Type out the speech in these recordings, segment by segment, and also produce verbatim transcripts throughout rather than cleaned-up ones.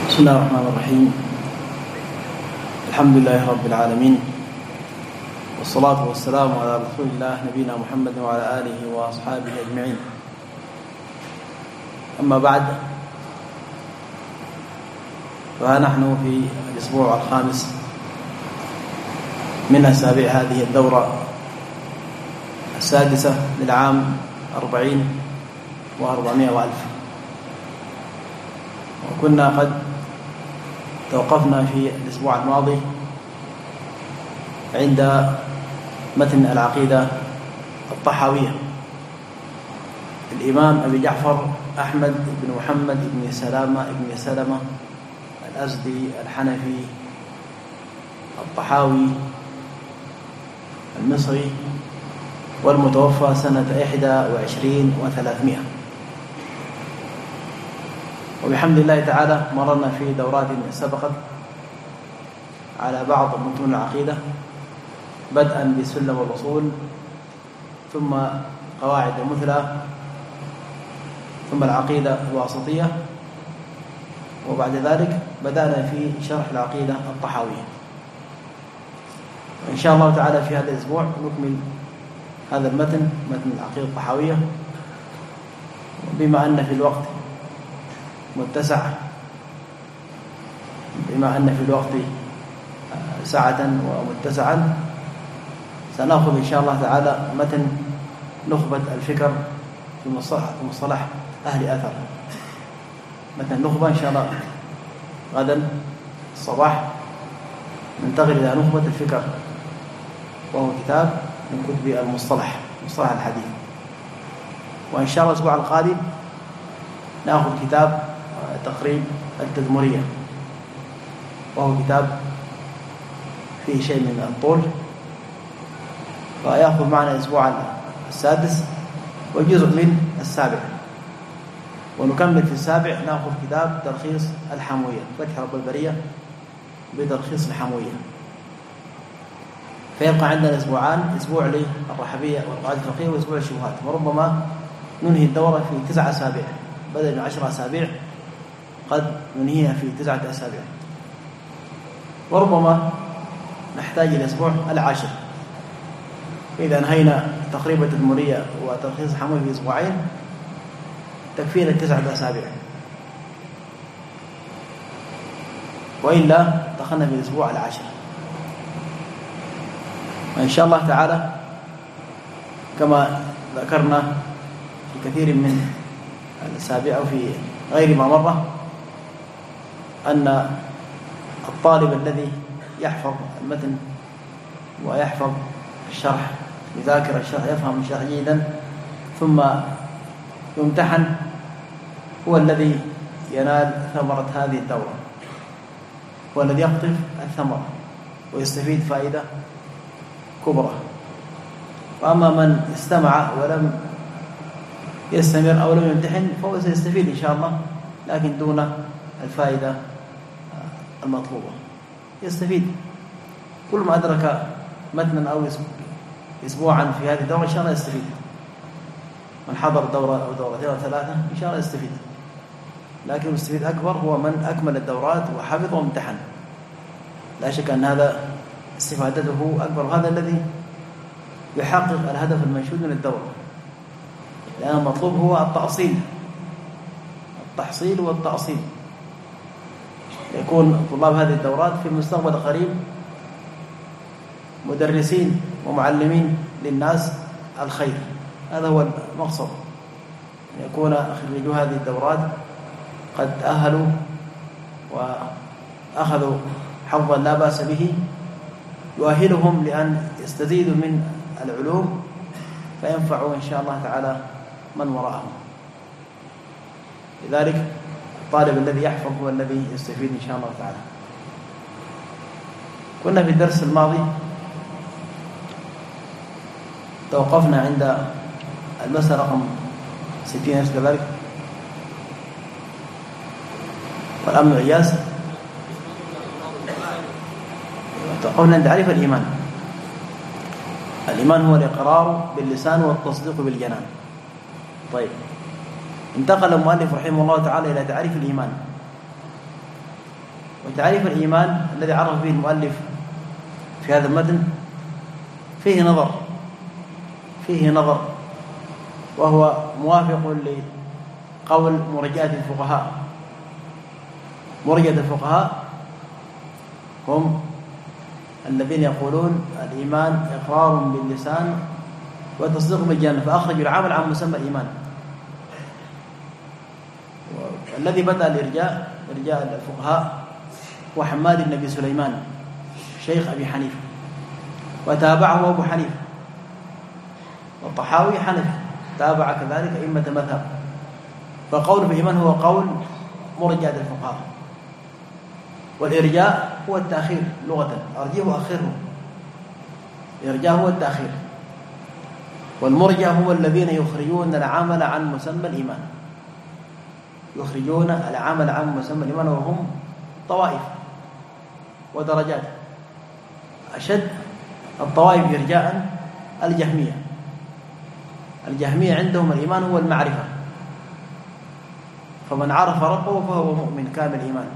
بسم الله الرحمن الرحيم. الحمد لله رب العالمين، والصلاة والسلام على رسول الله نبينا محمد وعلى آله وأصحابه أجمعين. أما بعد، فها نحن في الأسبوع الخامس من أسابيع هذه الدورة السادسة للعام أربعين وأربعمائة وألف. وكنا قد توقفنا في الأسبوع الماضي عند متن العقيدة الطحاوية الإمام أبي جعفر أحمد بن محمد بن سلامة بن سلمة الأزدي الحنفي الطحاوي المصري، والمتوفى سنة إحدى وعشرين وثلاثمائة. وبحمد الله تعالى مررنا في دورات سبقت على بعض متون العقيدة، بدءا بسلم الأصول، ثم قواعد المثلى، ثم العقيدة الواسطية، وبعد ذلك بدأنا في شرح العقيدة الطحاوية. وإن شاء الله تعالى في هذا الأسبوع نكمل هذا المتن، متن العقيدة الطحاوية، بما أن في الوقت متسع بما أن في الوقت سعة ومتسعا سنأخذ إن شاء الله تعالى متن نخبة الفكر في مصطلح أهل أثر. متن نخبة إن شاء الله غدا الصباح ننتقل إلى نخبة الفكر، وهو كتاب من كتب المصطلح مصطلح الحديث. وإن شاء الله الأسبوع القادم نأخذ كتاب تقريب التدمرية، وهو كتاب فيه شيء من الطول، ويأخذ معنا الأسبوع السادس وجزء من السابع. ونكمل في السابع نأخذ كتاب تلخيص الحموية، فتح رب البرية بتلخيص الحموية. فيبقى عندنا أسبوعان، أسبوع للرحبية والقواعد الفقهية، وأسبوع الشبهات. وربما ننهي الدورة في تسع أسابيع بدل من عشر أسابيع، قد ننهيها في تسعة أسابيع. وربما نحتاج إلى الأسبوع العاشر. إذا انهينا تقريبا التدمرية وتلخيص الحموية في أسبوعين تكفينا تسعة أسابيع، وإلا دخلنا في الأسبوع العاشر. وإن شاء الله تعالى كما ذكرنا في كثير من الأسابيع وفي غير ما مرة، أن الطالب الذي يحفظ المتن ويحفظ الشرح، يذاكر الشرح، يفهم الشرح جيدا، ثم يمتحن، هو الذي ينال ثمرة هذه الدورة، هو الذي يقطف الثمرة ويستفيد فائدة كبرى. وأما من استمع ولم يستمر أو لم يمتحن فهو سيستفيد إن شاء الله، لكن دون الفائدة المطلوبة. يستفيد كل ما أدرك متنا أو أسبوعا في هذه الدورة إن شاء الله يستفيد. من حضر دورة أو دورتين أو ثلاثة إن شاء الله يستفيد، لكن المستفيد أكبر هو من أكمل الدورات وحفظ وامتحن. لا شك أن هذا استفادته أكبر، هذا الذي يحقق الهدف المنشود من الدورة، لأن المطلوب هو التأصيل، التحصيل والتأصيل. يكون طلاب هذه الدورات في المستقبل القريب مدرسين ومعلمين للناس الخير، هذا هو المقصد، أن يكون خريجو هذه الدورات قد تأهلوا وأخذوا حظا لا بأس به يؤهلهم لأن يستزيدوا من العلوم فينفعوا إن شاء الله تعالى من وراءهم. لذلك الطالب الذي يحفظ هو الذي يستفيد إن شاء الله تعالى. كنا في الدرس الماضي توقفنا عند المسألة رقم ستين كذلك، والأمن عياس. توقفنا عند تعريف الإيمان. الإيمان هو الإقرار باللسان والتصديق بالجنان. طيب، انتقل المؤلف رحمه الله تعالى إلى تعريف الإيمان، وتعريف الإيمان الذي عرف به المؤلف في هذا المتن فيه نظر فيه نظر وهو موافق لقول مرجئة الفقهاء. مرجئة الفقهاء هم الذين يقولون الإيمان إقرار باللسان وتصديق بالجنة، فأخرجوا العمل عن مسمى الإيمان. الذي بدأ الإرجاء إرجاء الفقهاء هو حماد بن أبي سليمان شيخ أبي حنيفة، وتابعه أبو حنيفة، والطحاوي حنفي تابع كذلك أئمة مذهب. فقول بالإيمان هو قول مرجئة الفقهاء. والإرجاء هو التأخير لغة، أرجيه وأخره. الإرجاء هو التأخير، والمرجئة هم الذين يخرجون العمل عن مسمى الإيمان، يخرجون العمل عن مسمى الإيمان، وهم طوائف ودرجات. أشد الطوائف إرجاء الجهمية. الجهمية عندهم الإيمان هو المعرفة، فمن عرف ربه فهو مؤمن كامل الإيمان،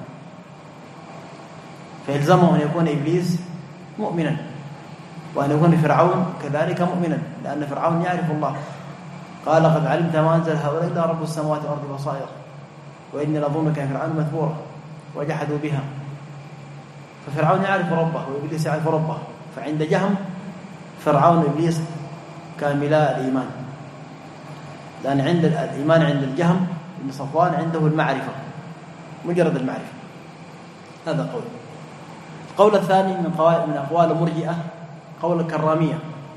فيلزمه أن يكون إبليس مؤمنا، وأن يكون فرعون كذلك مؤمنا، لأن فرعون يعرف الله. قال قد علمت ما أنزل هؤلاء إلا رب السماوات والأرض بصائر وإني لظنك يا فرعون مثبورا وجحدوا بها. ففرعون يعرف ربه وإبليس يعرف ربه، فعند جهم فرعون وإبليس كاملا الإيمان، لأن عند الإيمان عند الجهم بن صفوان عنده المعرفة، مجرد المعرفة. هذا قول. القول الثاني من قوائم من أقوال مرجئة قول الكرامية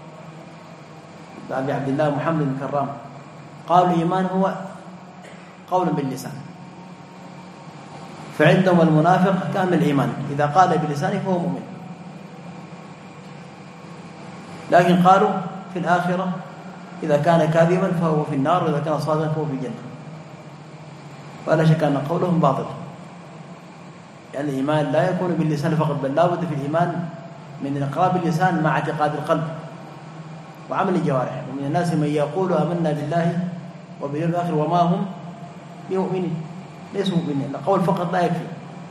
أبي عبد الله محمد بن كرام، قال الإيمان هو قول باللسان، فعندهم المنافق كامل الإيمان، إذا قال بلسانه فهو مؤمن. لكن قالوا في الآخرة إذا كان كاذبا فهو في النار، وإذا كان صادقا فهو في الجنة. ولا شك أن قولهم باطل، يعني الإيمان لا يكون باللسان فقط، بل لا بد في الإيمان من الإقرار باللسان مع اعتقاد القلب وعمل الجوارح. ومن الناس من يقول آمنا بالله وباليوم الآخر وما هم بمؤمنين، ليسوا مؤمنين، القول فقط لا يكفي.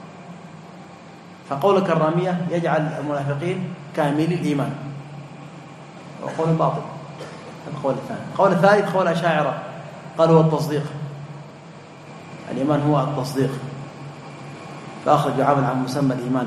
فقول الكرامية يجعل المنافقين كاملي الإيمان، وقول باطل. القول الثاني. القول الثالث قول الأشاعرة، قالوا هو التصديق، الإيمان هو التصديق، فأخرجوا عمل عن مسمى الإيمان.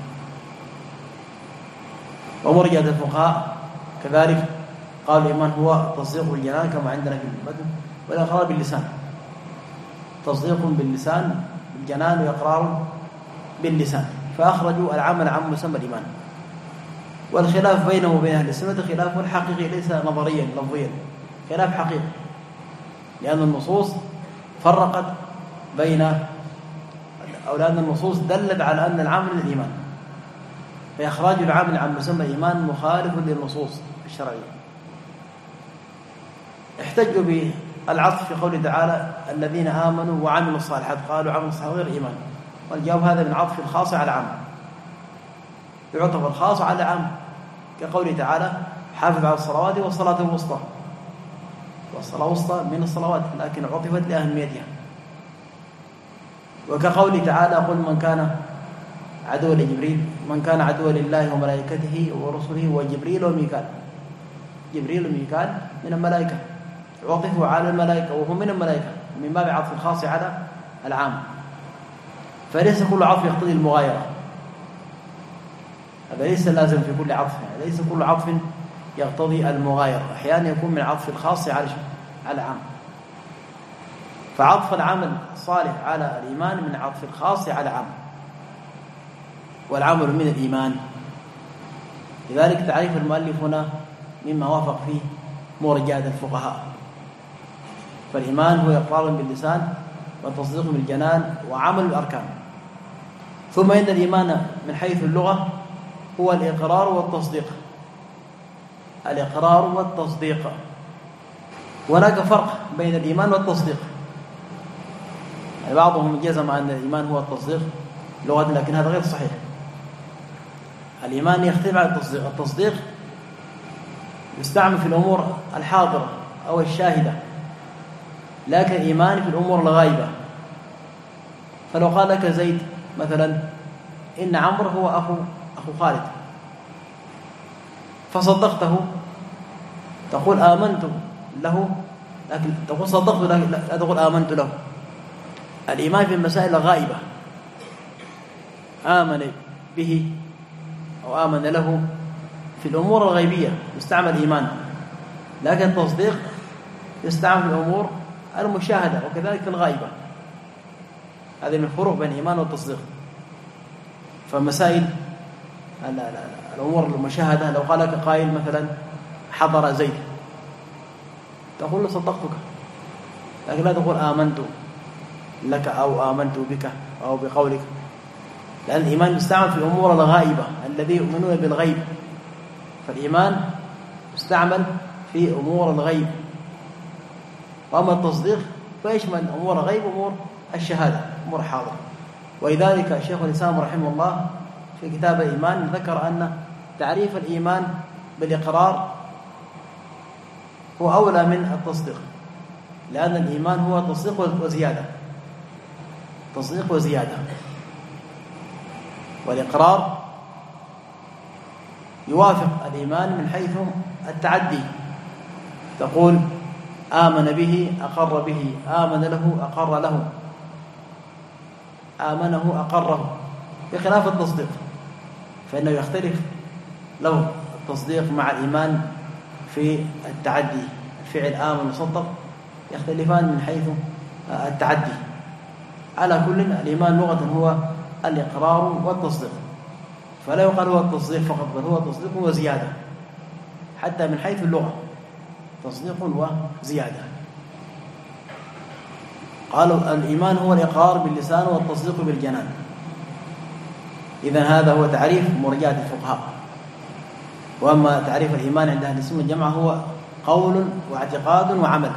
ومرجئة الفقهاء كذلك قالوا الإيمان هو تصديق بالجنان كما عندنا في المتن، والإقرار باللسان، تصديق باللسان بالجنان وإقرار باللسان، فأخرجوا العمل عن مسمى الإيمان. والخلاف بينه وبين أهل السنة خلاف حقيقي ليس نظريا لفظيا، خلاف حقيقي، لأن النصوص فرقت بين أو لأن النصوص دلت على أن العمل الإيمان، فإخراج العمل عن مسمى الإيمان مخالف للنصوص الشرعية. احتجوا بالعطف في قوله تعالى الذين آمنوا وعملوا الصالحات، قالوا عمل الصالحات غير إيمان، والجواب هذا من عطف الخاص على العام، يعطف الخاص على العام، كقوله تعالى حافظ على الصلوات والصلاة الوسطى، والصلاة الوسطى من الصلوات لكن عطفت لأهميتها. وكقوله تعالى قل من كان عدو لجبريل من كان عدو لله وملائكته ورسله وجبريل وميكال، جبريل وميكال من الملائكة، عطفوا على الملائكة وهم من الملائكة من باب عطف الخاص على العام. فليس كل عطف يقتضي المغايرة، هذا ليس لازم في كل عطف، ليس كل عطف يقتضي المغايرة، أحيانا يكون من عطف الخاص على العام. فعطف العمل الصالح على الإيمان من عطف الخاص على العام، والعمل من الإيمان. لذلك تعريف المؤلف هنا مما وافق فيه مرجئة الفقهاء، فالإيمان هو إقرار باللسان وتصديق بالجنان وعمل الأركان. ثم إن الإيمان من حيث اللغة هو الإقرار والتصديق، الإقرار والتصديق. هناك فرق بين الإيمان والتصديق، يعني بعضهم جزم أن الإيمان هو التصديق لغة، لكن هذا غير صحيح. الإيمان يختلف عن التصديق، التصديق يستعمل في الأمور الحاضرة أو الشاهدة، لكن الإيمان في الأمور الغائبة. فلو قال لك زيد مثلا إن عمرو هو أخو أخو خالد، فصدقته تقول آمنت له، لكن تقول صدقت لا تقول آمنت له. الإيمان في المسائل الغائبة آمن به أو آمن له في الأمور الغيبية يستعمل إيمان، لكن التصديق يستعمل في الأمور المشاهدة وكذلك في الغائبة. هذه من الفروق بين الإيمان والتصديق. فمسائل الأمور المشاهدة لو قال لك قائل مثلا حضر زيد تقول له صدقتك، لكن لا تقول آمنت لك أو آمنت بك أو بقولك، لأن الإيمان يستعمل في الأمور الغائبة الذي يؤمنون بالغيب، فالإيمان يستعمل في أمور الغيب. وأما التصديق فيشمل أمور الغيب وأمور الشهادة أمور حاضرة. ولذلك شيخ الإسلام رحمه الله في كتاب الإيمان ذكر أن تعريف الإيمان بالإقرار هو أولى من التصديق، لأن الإيمان هو تصديق وزيادة، تصديق وزيادة، والإقرار يوافق الإيمان من حيث التعدي. تقول آمن به أقر به، آمن له أقر له، آمنه أقره، بخلاف التصديق فإنه يختلف له التصديق مع الإيمان في التعدي. الفعل آمن وصدق يختلفان من حيث التعدي. على كل الإيمان لغة هو الإقرار والتصديق، فلا يقال هو التصديق فقط، بل هو تصديق وزيادة، حتى من حيث اللغة تصديق وزيادة. قالوا الإيمان هو الإقرار باللسان والتصديق بالجنان. إذن هذا هو تعريف مرجئة الفقهاء. وأما تعريف الإيمان عند أهل السنة والجماعة هو قول واعتقاد وعمل.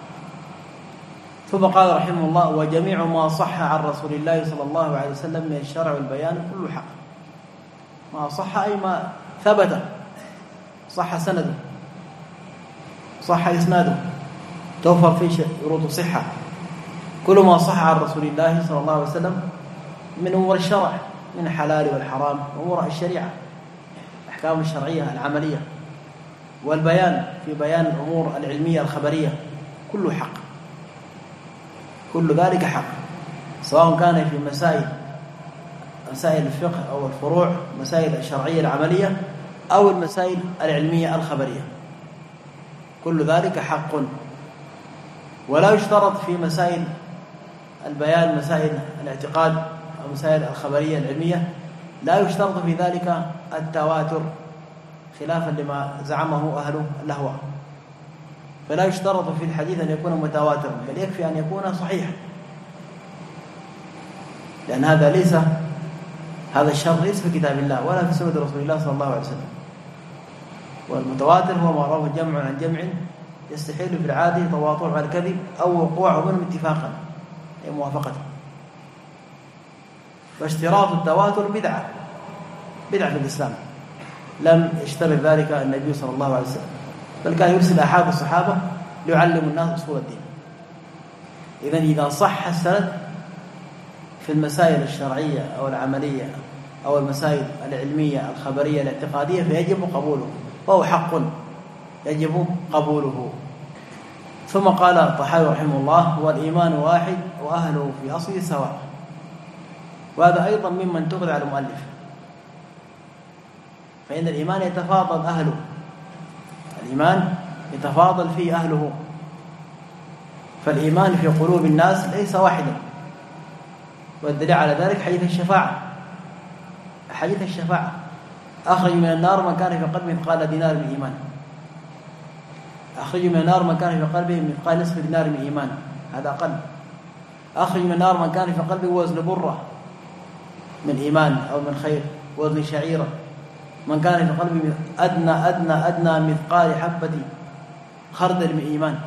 ثم قال رحمه الله وجميع ما صح عن رسول الله صلى الله عليه وسلم من الشرع والبيان كله حق. ما صح أي ما ثبت، صح سنده، صح إسناده، توفر فيه شروط الصحة، كل ما صح عن رسول الله صلى الله عليه وسلم من أمور الشرع، من الحلال والحرام وأمور الشريعة، الأحكام الشرعية العملية، والبيان في بيان الأمور العلمية الخبرية، كله حق، كل ذلك حق، سواء كان في مسائل مسائل الفقه أو الفروع، مسائل الشرعية العملية أو المسائل العلمية الخبرية، كل ذلك حق. ولا يشترط في مسائل البيان، مسائل الاعتقاد أو مسائل الخبرية العلمية، لا يشترط في ذلك التواتر خلافا لما زعمه أهل الأهواء. فلا يشترط في الحديث أن يكون متواترا، بل يكفي أن يكون صحيحا، لأن هذا ليس هذا الشرط ليس في كتاب الله ولا في سنة رسول الله صلى الله عليه وسلم. والمتواتر هو ما رواه جمع عن جمع يستحيل في العادة تواطؤ على الكذب أو وقوع منهم اتفاقا أي موافقة. فاشتراط التواتر بدعة بدعة في الإسلام، لم يشترط ذلك النبي صلى الله عليه وسلم، بل كان يرسل أحد الصحابة ليعلم الناس أصول الدين. إذن إذا صح السند في المسائل الشرعية أو العملية أو المسائل العلمية الخبرية الاعتقادية فيجب قبوله، فهو حق يجب قبوله. ثم قال الطحاوي رحمه الله والإيمان واحد وأهله في أصله سواء. وهذا أيضا ممن تقضي على المؤلف، فإن الإيمان يتفاضل أهله، الإيمان يتفاضل فيه أهله، فالإيمان في قلوب الناس ليس واحدا. والدليل على ذلك حديث الشفاعة، حديث الشفاعة أخرج من النار من كان في قلبه مثقال دينار من إيمان، أخرج من النار من كان في قلبه مثقال نصف دينار من إيمان، هذا أقل. أخرج من النار من كان في قلبه وزن برة من إيمان أو من خير، وزن شعيرة. من كان في قلبه أدنى أدنى أدنى مثقال حبة خردل من إيمان.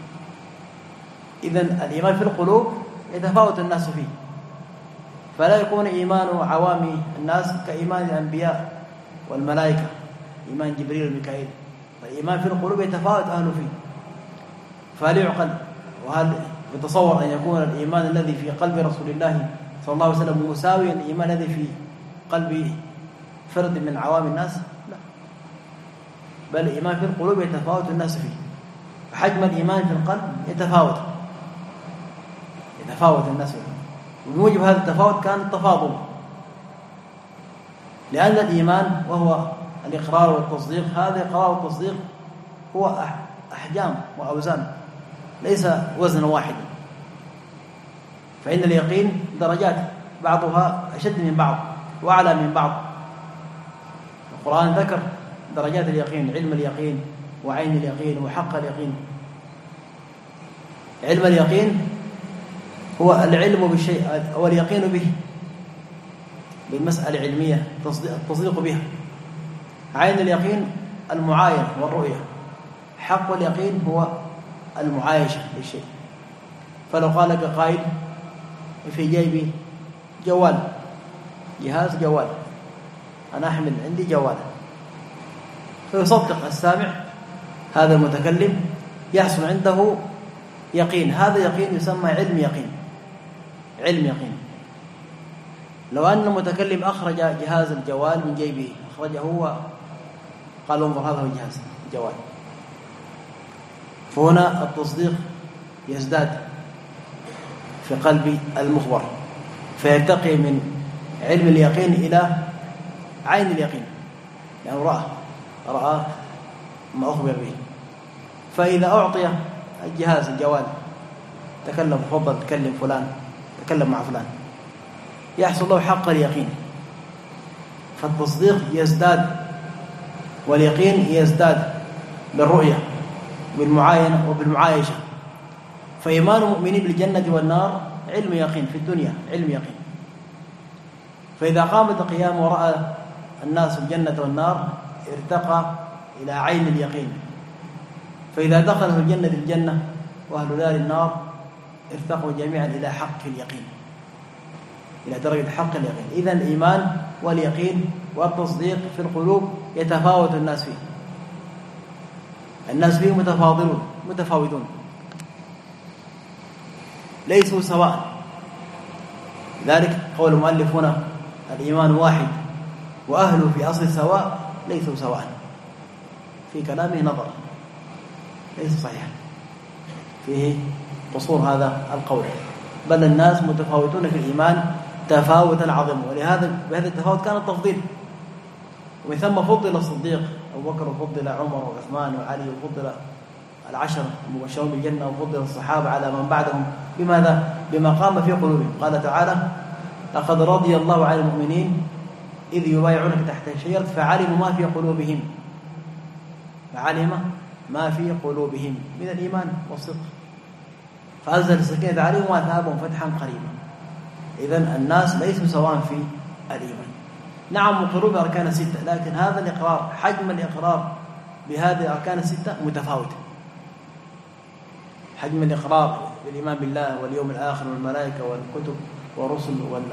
إذن الإيمان في القلوب يتفاوت الناس فيه، فلا يكون إيمان عوام الناس كإيمان الأنبياء والملائكة، إيمان جبريل وميكائيل. الإيمان في القلوب يتفاوت أهله فيه، فهل يعقل وهل يتصور أن يكون الإيمان الذي في قلب رسول الله صلى الله عليه وسلم مساويا الإيمان الذي في قلب فرد من عوام الناس؟ لا، بل الإيمان في القلوب يتفاوت الناس فيه، فحجم الإيمان في القلب يتفاوت يتفاوت الناس فيه، وبموجب هذا التفاوت كان التفاضل، لأن الإيمان وهو الإقرار والتصديق، هذا الإقرار والتصديق هو أحجام وأوزان، ليس وزن واحد. فإن اليقين درجات بعضها أشد من بعض وأعلى من بعض. القرآن ذكر درجات اليقين: علم اليقين وعين اليقين وحق اليقين. علم اليقين هو العلم بالشيء أو اليقين به، بالمسألة علمية التصديق بها. عين اليقين المعاينة والرؤية. حق اليقين هو المعايشة للشيء. فلو قال لك قائل في جيبي جوال، جهاز جوال، أنا أحمل عندي جوال، فيصدق السامع هذا المتكلم، يحصل عنده يقين. هذا يقين يسمى علم يقين، علم يقين. لو أن المتكلم أخرج جهاز الجوال من جيبه، أخرجه هو قال انظر هذا هو جهاز الجوال، فهنا التصديق يزداد في قلب المخبر، فيرتقي من علم اليقين إلى عين اليقين، يعني رأى رأى ما أخبر به. فإذا أعطي الجهاز الجوال، تكلم تفضل تكلم فلان، تكلم مع فلان، يحصل له حق اليقين، فالتصديق يزداد واليقين يزداد بالرؤية بالمعاينة وبالمعايشة. فإيمان المؤمنين بالجنة والنار علم يقين في الدنيا، علم يقين. فإذا قامت القيام ورأى الناس الجنة والنار ارتقى إلى عين اليقين. فإذا دخل في الجنة الجنة وأهل دار النار ارتقوا جميعا إلى حق اليقين، إلى درجة حق اليقين. إذن الإيمان واليقين والتصديق في القلوب يتفاوت الناس فيه، الناس فيه متفاضلون متفاوتون، ليسوا سواء. لذلك قول المؤلف هنا الإيمان واحد وأهله في أصل سواء، ليسوا سواء، في كلامه نظر، ليس صحيح، فيه قصور هذا القول، بل الناس متفاوتون في الإيمان تفاوتا عظيما. ولهذا بهذا التفاوت كان التفضيل، ومن ثم فضل الصديق أبو بكر وفضل عمر وعثمان وعلي وفضل العشر المبشرون بالجنة وفضل الصحابة على من بعدهم. بماذا؟ بما قام في قلوبهم. قال تعالى: لقد رضي الله عن المؤمنين إذ يبايعونك تحت الشجرة فعلموا ما في قلوبهم، فعلم ما في قلوبهم من الإيمان والصدق، فأنزل السكينة عليهم وأثابهم فتحا قريبا. إذن الناس ليسوا سواء في الإيمان. نعم القلوب أركان ستة، لكن هذا الإقرار، حجم الإقرار بهذه الأركان الستة متفاوت. حجم الإقرار بالإيمان بالله واليوم الآخر والملائكة والكتب والرسل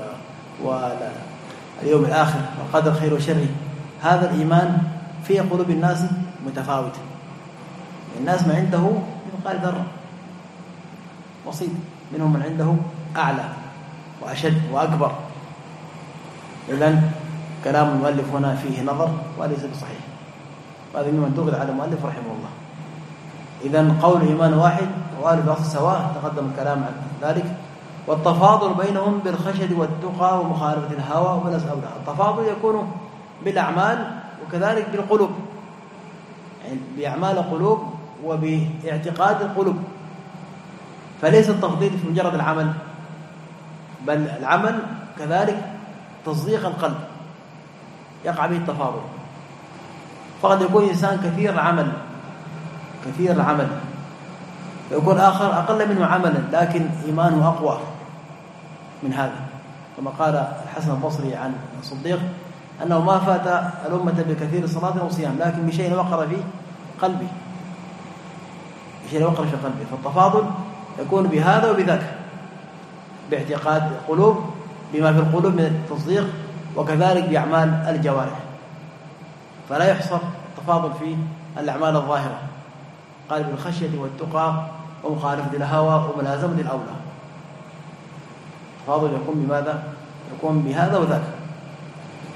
واليوم الآخر والقدر خير وشر، هذا الإيمان في قلوب الناس متفاوت. الناس ما عنده مثقال ذرة بسيط، منهم من عنده أعلى وأشد وأكبر. إذن كلام المؤلف هنا فيه نظر وليس بصحيح، وهذا مما تغض على المؤلف رحمه الله. إذن قول إيمان واحد وآل بأصل سواء تقدم الكلام عن ذلك. والتفاضل بينهم بالخشية والتقى ومخالفة الهوى والأسباب. التفاضل يكون بالأعمال وكذلك بالقلوب، يعني بأعمال القلوب وباعتقاد القلوب، فليس التفضيل في مجرد العمل، بل العمل كذلك تصديق القلب يقع به التفاضل. فقد يكون إنسان كثير العمل كثير العمل يكون آخر أقل منه عملا لكن إيمانه أقوى من هذا، كما قال الحسن البصري عن الصديق أنه ما فات الأمة بكثير صلاة وصيام لكن بشيء وقر في قلبي بشيء وقر في قلبي. فالتفاضل يكون بهذا وبذاك، باعتقاد القلوب بما في القلوب من التصديق وكذلك بأعمال الجوارح، فلا يحصر التفاضل في الأعمال الظاهرة. قال بالخشية والتقى ومخالفة الهوى وملازمة الأولى. التفاضل يكون بماذا؟ يكون بهذا وذاك.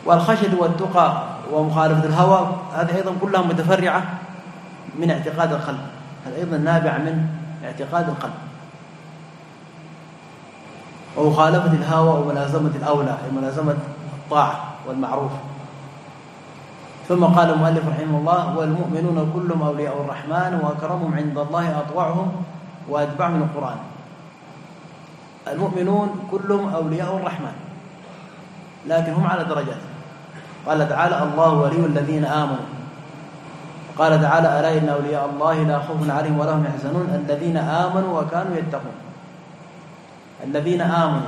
والخشية والتقى ومخالفة الهوى هذه أيضا كلها متفرعة من اعتقاد القلب، هذا أيضا نابع من اعتقاد القلب. ومخالفة الهوى وملازمة الأولى، ملازمة الطاعة والمعروف. ثم قال المؤلف رحمه الله: والمؤمنون كلهم أولياء الرحمن وأكرمهم عند الله أطوعهم وأتبعهم القرآن. المؤمنون كلهم أولياء الرحمن، لكن هم على درجات. قال تعالى: الله ولي الذين آمنوا. قال تعالى: ألا إن أولياء الله لا خوف عليهم ولا هم يحزنون الذين آمنوا وكانوا يتقون. الذين آمنوا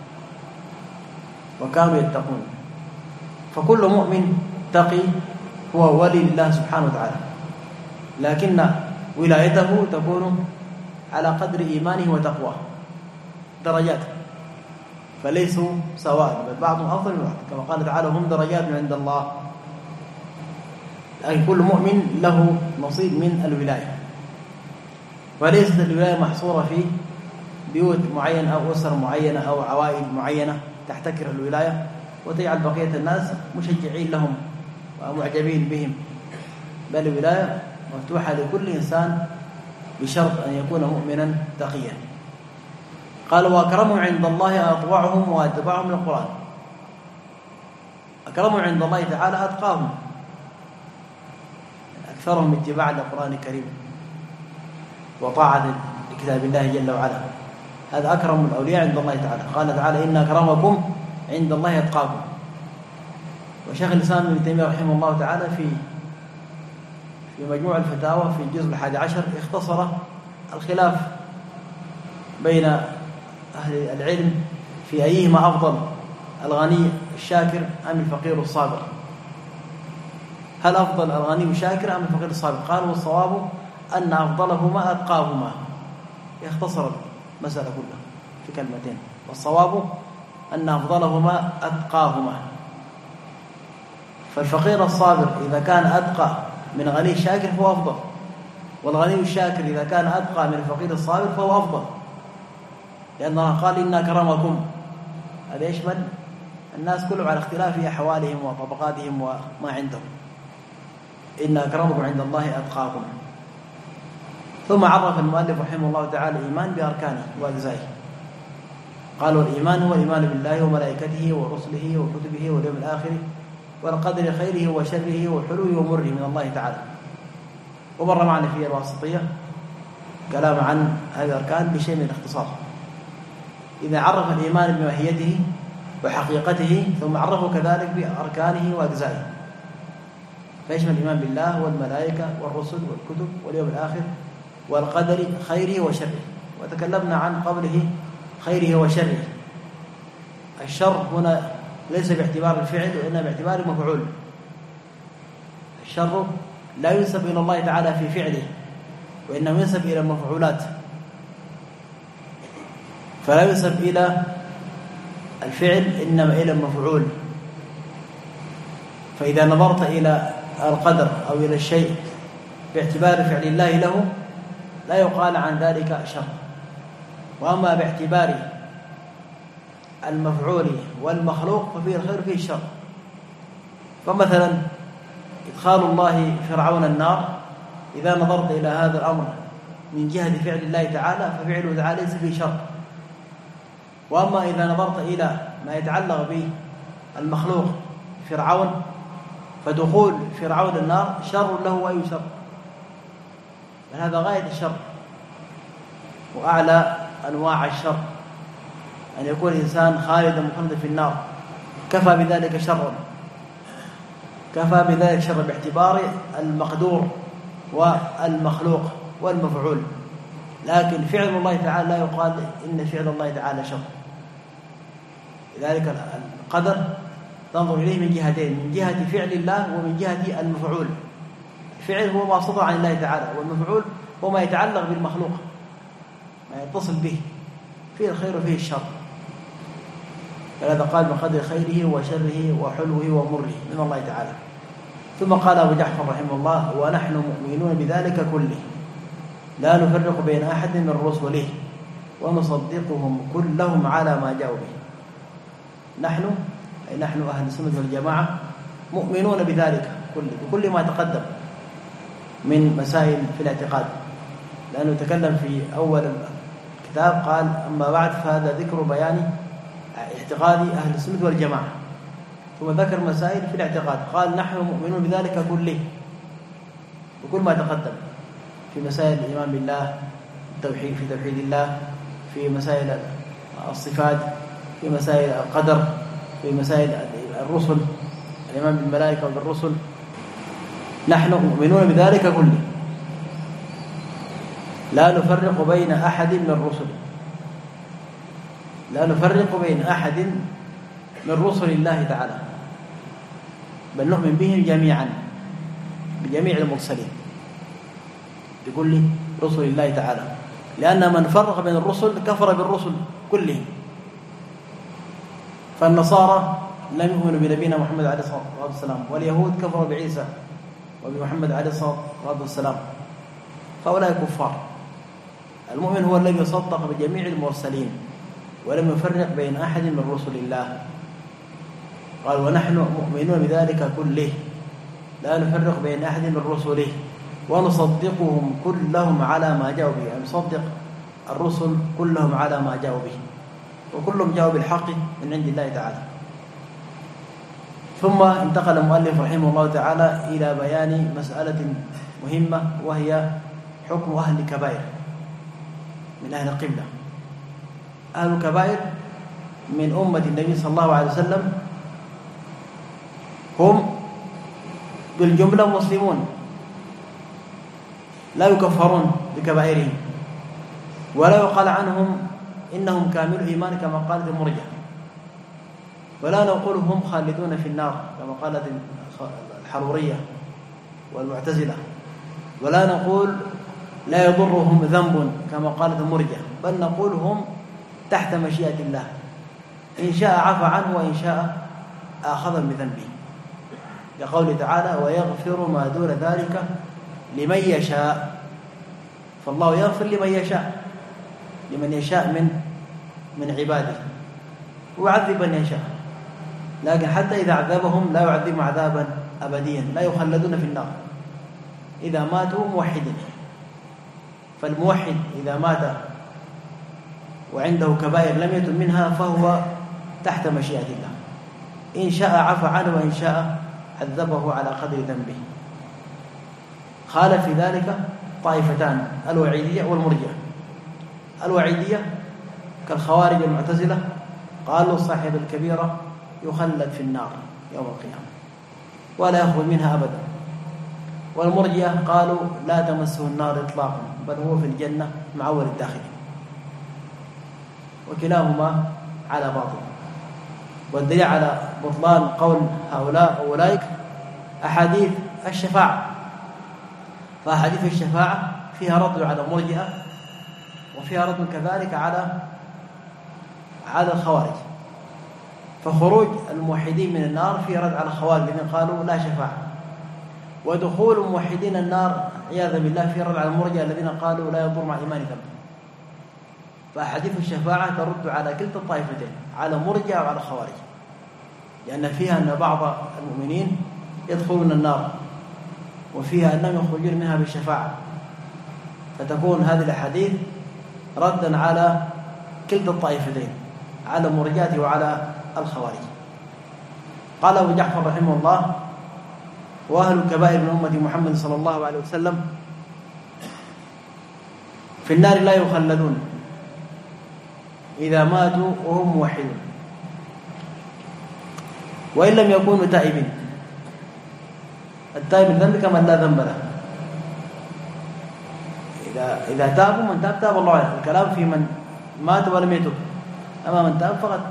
وكانوا يتقون، فكل مؤمن تقي هو ولي الله سبحانه وتعالى، لكن ولايته تكون على قدر إيمانه وتقواه، درجات، فليسوا سواء، بل بعضهم أفضل من بعض، كما قال تعالى: هم درجات عند الله. لكن كل مؤمن له نصيب من الولاية، وليست الولاية محصورة في بيوت معينة أو أسر معينة أو عوائل معينة تحتكر الولاية وتجعل بقية الناس مشجعين لهم ومعجبين بهم، بل الولاية مفتوحة لكل إنسان بشرط أن يكون مؤمنا تقيا. قال: وأكرمهم عند الله أطوعهم وأتبعهم للقرآن. أكرمهم عند الله تعالى أتقاهم، أكثرهم اتباعا للقرآن الكريم وطاعة لكتاب الله جل وعلا، هذا أكرم الأولياء عند الله تعالى. قال تعالى: إن أكرمكم عند الله أتقاكم. وشيخ الإسلام ابن تيمية رحمه الله تعالى في في مجموع الفتاوى في الجزء الحادي عشر اختصر الخلاف بين أهل العلم في أيهما أفضل، الغني الشاكر أم الفقير الصابر. هل أفضل الغني الشاكر أم الفقير الصابر؟ قالوا: والصواب أن أفضلهما أتقاهما. يختصر المسألة كلها في كلمتين: والصواب أن أفضلهما أتقاهما. فالفقير الصابر إذا كان أتقى من غني الشاكر فهو أفضل، والغني الشاكر إذا كان أتقى من الفقير الصابر فهو أفضل، لأن الله قال: إن أكرمكم. هذا يشمل الناس كلهم على اختلاف أحوالهم وطبقاتهم وما عندهم. إن أكرمكم عند الله أتقاكم. ثم عرف المؤلف رحمه الله تعالى الإيمان بأركانه وأجزائه. قالوا: الإيمان هو الإيمان بالله وملائكته ورسله وكتبه واليوم الآخر والقدر خيره وشره وحلوه ومره من الله تعالى. ومر معنا في الواسطية كلام عن هذه الأركان بشيء من الاختصار. إذا عرف الإيمان بماهيته وحقيقته ثم عرفه كذلك بأركانه وأجزائه، فيشمل الإيمان بالله والملائكة والرسل والكتب واليوم الآخر والقدر خيره وشره. وتكلمنا عن قبله خيره وشره. الشر هنا ليس باعتبار الفعل وإنما باعتبار المفعول. الشر لا ينسب إلى الله تعالى في فعله، وإنما ينسب إلى المفعولات، فلا ينسب إلى الفعل إنما إلى المفعول. فإذا نظرت إلى القدر أو إلى الشيء باعتبار فعل الله له لا يقال عن ذلك شر. وأما باعتبار المفعول والمخلوق ففيه الخير فيه الشر. فمثلا إدخال الله فرعون النار، إذا نظرت إلى هذا الأمر من جهة فعل الله تعالى ففعله تعالى ليس فيه شر. وأما إذا نظرت إلى ما يتعلق بالمخلوق فرعون فدخول فرعون النار شر له وأي شر، هذا غاية الشر وأعلى أنواع الشر، أن يكون الإنسان خالدا مخلدا في النار، كفى بذلك شرا، كفى بذلك شر باعتبار المقدور والمخلوق والمفعول. لكن فعل الله تعالى لا يقال إن فعل الله تعالى شر. لذلك القدر تنظر إليه من جهتين، من جهة فعل الله ومن جهة المفعول. الفعل هو ما صدر عن الله تعالى، والمفعول هو ما يتعلق بالمخلوق، ما يتصل به، فيه الخير وفيه الشر. فلذا قال: بقدر خيره وشره وحلوه ومره من الله تعالى. ثم قال أبو جعفر رحمه الله: ونحن مؤمنون بذلك كله لا نفرق بين أحد من رسله ونصدقهم كلهم على ما جاءوا به. نحن أي نحن أهل السنة والجماعة مؤمنون بذلك كله بكل ما تقدم من مسائل في الاعتقاد، لأنه تكلم في أول الكتاب قال أما بعد فهذا ذكر بيان اعتقاد أهل السنة والجماعة، ثم ذكر مسائل في الاعتقاد قال نحن مؤمنون بذلك كله بكل ما تقدم في مسائل الإيمان بالله، التوحيد في توحيد الله، في مسائل الصفات، في مسائل القدر، في مسائل الرسل، الإيمان بالملائكة وبالرسل، نحن مؤمنون بذلك كله لا نفرق بين أحد من الرسل، لا نفرق بين أحد من رسل الله تعالى، بل نؤمن بهم جميعا بجميع المرسلين بكل رسل الله تعالى، لأن من فرق بين الرسل كفر بالرسل كلهم. فالنصارى لم يؤمنوا بنبينا محمد عليه الصلاة والسلام، واليهود كفروا بعيسى وبمحمد عليه الصلاة والسلام، فهؤلاء كفار. المؤمن هو الذي يصدق بجميع المرسلين ولم يفرق بين أحد من رسل الله. قال ونحن مؤمنون بذلك كله لا نفرق بين أحد من رسله ونصدقهم كلهم على ما جاءوا به، يعني نصدق الرسل كلهم على ما جاءوا به، وكلهم جاءوا بالحق من عند الله تعالى. ثم انتقل المؤلف رحمه الله تعالى إلى بيان مسألة مهمة، وهي حكم أهل الكبائر من أهل القبلة. أهل الكبائر من أمة النبي صلى الله عليه وسلم هم بالجملة مسلمون لا يكفرون بكبائرهم، ولا يقال عنهم إنهم كامل إيمان كما قالت المرجئة، ولا نقول هم خالدون في النار كما قالت الحرورية والمعتزلة، ولا نقول لا يضرهم ذنب كما قالت المرجئة، بل نقول هم تحت مشيئة الله، إن شاء عفى عنه وإن شاء آخذ بذنبه، لقوله تعالى ويغفر ما دون ذلك لمن يشاء. فالله يغفر لمن يشاء لمن يشاء من من عباده ويعذب من يشاء، لكن حتى إذا عذبهم لا يعذبهم عذابا أبديا، لا يخلدون في النار إذا ماتوا موحدين. فالموحد إذا مات وعنده كبائر لم يتب منها فهو تحت مشيئة الله، إن شاء عفى عنه وإن شاء عذبه على قدر ذنبه. خالف في ذلك طائفتان، الوعيدية والمرجئة. الوعيدية كالخوارج والمعتزلة قالوا صاحب الكبيرة يخلد في النار يوم القيامة ولا يخرج منها أبدا، والمرجئة قالوا لا تمسه النار إطلاقا بل هو في الجنة مع أول الداخل، وكلاهما على باطل. والدليل على بطلان قول هؤلاء أولئك أحاديث الشفاعة، فأحاديث الشفاعة فيها رد على المرجئة وفيها رد كذلك على على الخوارج. فخروج الموحدين من النار فيه رد على الخوارج الذين قالوا لا شفاعة، ودخول الموحدين النار عياذا بالله فيه رد على المرجئة الذين قالوا لا يضر مع إيمان ذنب. فأحاديث الشفاعة ترد على كلتا الطائفتين، على مرجئة وعلى خوارج، لأن فيها أن بعض المؤمنين يدخلون النار وفيها أنهم يخرجون منها بالشفاعة، فتكون هذه الأحاديث ردا على كلتا الطائفتين، على المرجئة وعلى الخوارج. قال أبو جعفر رحمه الله وأهل الكبائر من أمة محمد صلى الله عليه وسلم في النار لا يخلدون إذا ماتوا وهم موحدون وإن لم يكونوا تائبين. التائب من ذنب كمن لا ذنب له، إذا إذا تابوا من تاب تاب الله عليه. الكلام في من مات ولم يتب، أما من تاب فقد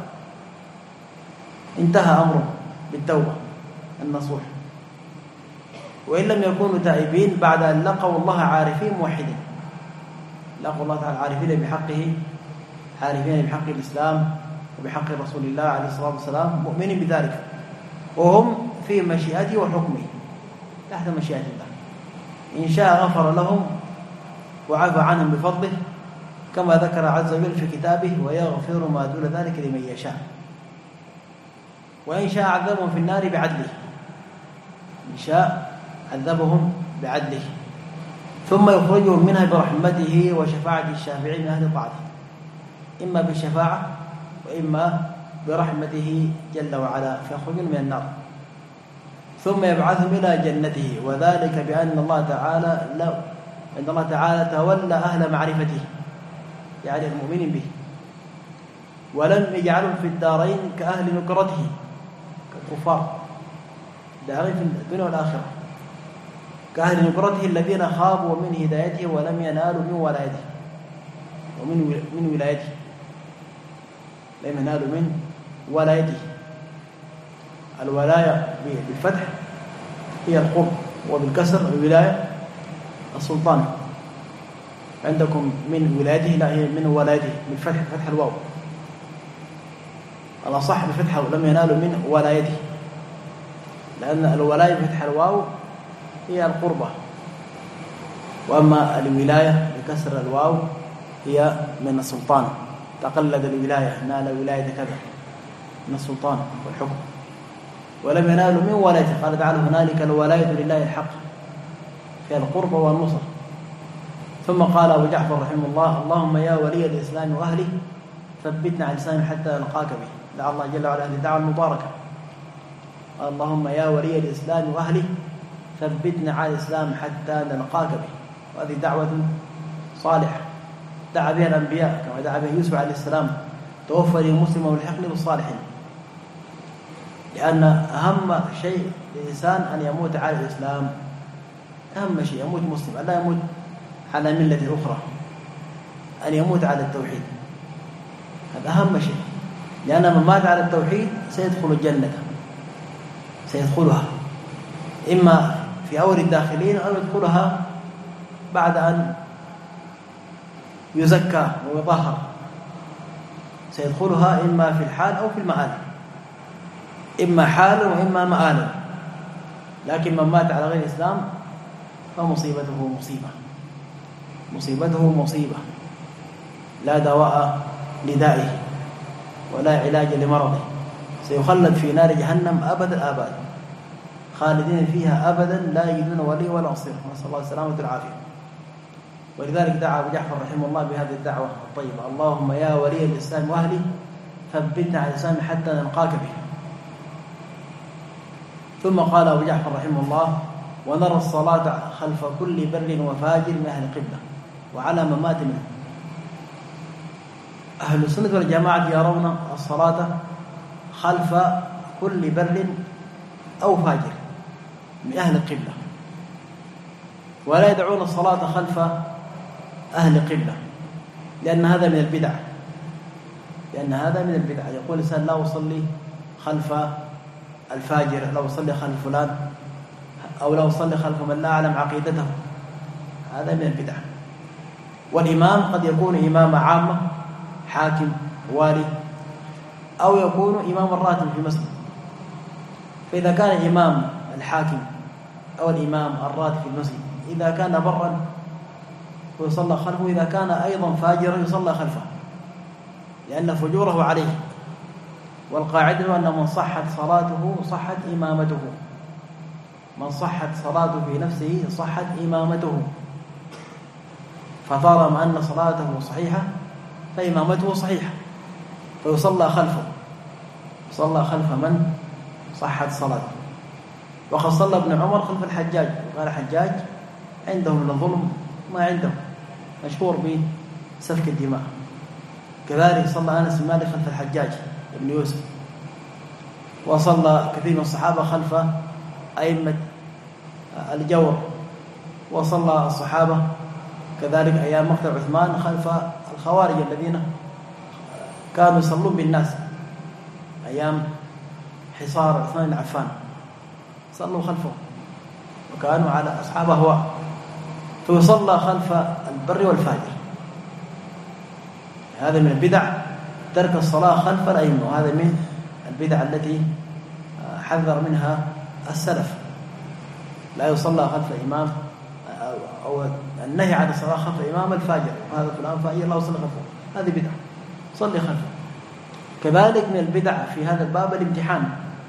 انتهى أمره بالتوبة النصوح. وإن لم يكونوا تائبين بعد أن لقوا الله عارفين موحدين، لقوا الله تعالى عارفين بحقه، عارفين بحق الإسلام وبحق رسول الله عليه الصلاة والسلام، مؤمنين بذلك، وهم في مشيئته وحكمه تحت مشيئة الله، إن شاء غفر لهم وعفى عنهم بفضله، كما ذكر عز وجل في كتابه ويغفر ما دون ذلك لمن يشاء. وإن شاء عذبهم في النار بعدله، إن شاء عذبهم بعدله، ثم يخرجهم منها برحمته وشفاعة الشافعين من أهل طاعته، إما بالشفاعة وإما برحمته جل وعلا، فيخرجون من النار، ثم يبعثهم إلى جنته، وذلك بأن الله تعالى لو أن الله تعالى تولى أهل معرفته، يعني المؤمنين به، ولم يجعلهم في الدارين كأهل نكرته كالكفار، دارين في الدنيا والآخرة، كأهل نكرته الذين خابوا من هدايته ولم ينالوا من ولايته ومن من ولايته لم ينالوا من ولايته. الولاية بالفتح هي القرب، وبالكسر الولاية السلطان. عندكم من ولايته، لا هي من ولايته بالفتح، فتح الواو. الأصح بفتحه لم ينالوا من ولايته، لأن الولاية بفتح الواو هي القربة، وأما الولاية بكسر الواو هي من السلطان. تقلد الولاية، نال ولاية كذا من السلطان والحكم، ولم ينالوا من ولايته. قال تعالى هنالك الولاية لله الحق، في القربة والنصر. ثم قال أبو جعفر رحمه الله: اللهم يا ولي الإسلام وأهله ثبتنا على الإسلام حتى نلقاك به. دعا الله جل وعلا هذه الدعوة المباركة، اللهم يا ولي الإسلام وأهله ثبتنا على الإسلام حتى نلقاك به. وهذه دعوة صالحة دعا بها الأنبياء، كما دعا بها يوسف عليه السلام: توفني مسلما والحقني بالصالحين. لأن أهم شيء للإنسان أن يموت على الإسلام، أهم شيء يموت مسلم، ألا يموت على ملة أخرى، أن يموت على التوحيد، هذا أهم شيء. لأن من مات على التوحيد سيدخل الجنة، سيدخلها إما في أول الداخلين أو يدخلها بعد أن يزكى ويطهر، سيدخلها إما في الحال أو في المآل، إما حالا وإما مآلا. لكن من مات على غير الإسلام فمصيبته مصيبة، مصيبته مصيبة، لا دواء لدائه ولا علاج لمرضه، سيخلد في نار جهنم أبد الآباد، خالدين فيها أبدا لا يجدون ولي ولا نصير، نسأل الله السلامة والعافية. ولذلك دعا أبو جعفر رحمه الله بهذه الدعوة الطيبة: اللهم يا ولي الإسلام وأهله ثبتنا على الإسلام حتى نلقاك به. ثم قال أبو جعفر رحمه الله: ونرى الصلاة خلف كل بر وفاجر من أهل القبلة وعلى من مات منه. أهل السنة والجماعة يرون الصلاة خلف كل بر أو فاجر من أهل القبلة، ولا يدعون الصلاة خلف أهل القبلة، لأن هذا من البدع، لأن هذا من البدع. يقول الإنسان: لا أصلي خلف الفاجر، لا أصلي خلف فلان، أو لا أصلي خلف من لا أعلم عقيدته، هذا من البدع. والإمام قد يكون إمام عامة، حاكم، والي، أو يكون إمام الراتب في مسجد. فإذا كان إمام الحاكم أو الإمام الراتب في المسجد إذا كان برا ويصلى خلفه، إذا كان أيضا فاجرا يصلى خلفه، لأن فجوره عليه. والقاعدة أن من صحت صلاته صحت إمامته، من صحت صلاته في نفسه صحت إمامته، فطالما أن صلاته صحيحة فإمامته صحيحة، فيصلى خلفه، صلى خلف من صحت صلاته. وقد صلى ابن عمر خلف الحجاج، وقال حجاج عندهم من الظلم ما عندهم، مشهور بسفك الدماء. كذلك صلى أنس بن مالك خلف الحجاج ابن يوسف، وصلى كثير من الصحابة خلف أئمة الجور، وصلى الصحابة كذلك أيام مقتل عثمان خلف الخوارج الذين كانوا يصلون بالناس أيام حصار عثمان بن عفان، صلوا خلفه وكانوا على أصحاب أهواء. فيصلى خلف البر والفاجر، هذا من البدع ترك الصلاة خلف الأئمة، وهذا من البدع التي حذر منها السلف. لا يصلى خلف الإمام، أو النهي عن الصلاة خلف الإمام الفاجر، وهذا فلان فاجر لا يصلي خلفه، هذه بدعة، صلي خلفه. كذلك من البدع في هذا الباب الامتحان،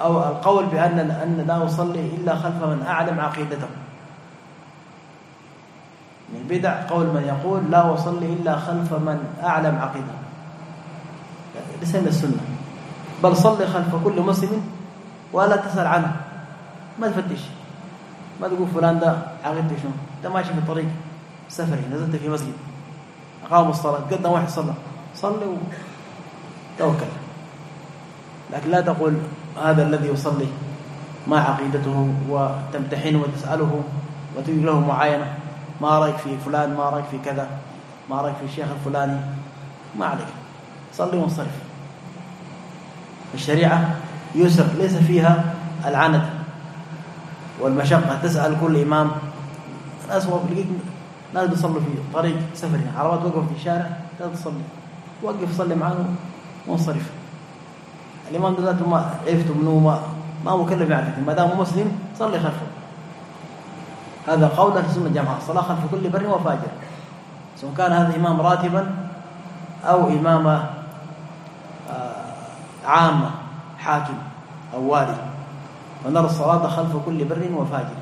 أو القول بأن أن لا يصلي إلا خلف من أعلم عقيدته. من بدع قول من يقول لا أصلي إلا خلف من أعلم عقيدته، ليس من السنة، بل صلي خلف كل مسلم ولا تسأل عنه، ما تفتش، ما تقول فلان ده عقيدته شنو، أنت ماشي في الطريق سفري نزلت في مسجد أقاموا الصلاة قدم واحد صلى صلي وتوكل، لكن لا تقول هذا الذي يصلي ما عقيدته وتمتحنه وتسأله وتجد له معاينة، ما رأيك في فلان، ما رأيك في كذا، ما رأيك في الشيخ الفلاني، ما عليك، صلي وانصرف. الشريعة يسر ليس فيها العنت والمشقة، تسأل كل إمام. ناس لقيت ناس بيصلوا في طريق سفري، عربات وقفوا في الشارع لا تصلي، وقف صلي معه وانصرف. الإمام ذاته ما عرفته منه، ما ما مكلف يعرف، ما دام مسلم صلي خلفه. هذا قول أهل السنة والجماعة، الصلاة خلف كل بر وفاجر، سواء كان هذا إمام راتبا أو إمام عامة حاكم أو والي، ونرى الصلاة خلف كل بر وفاجر.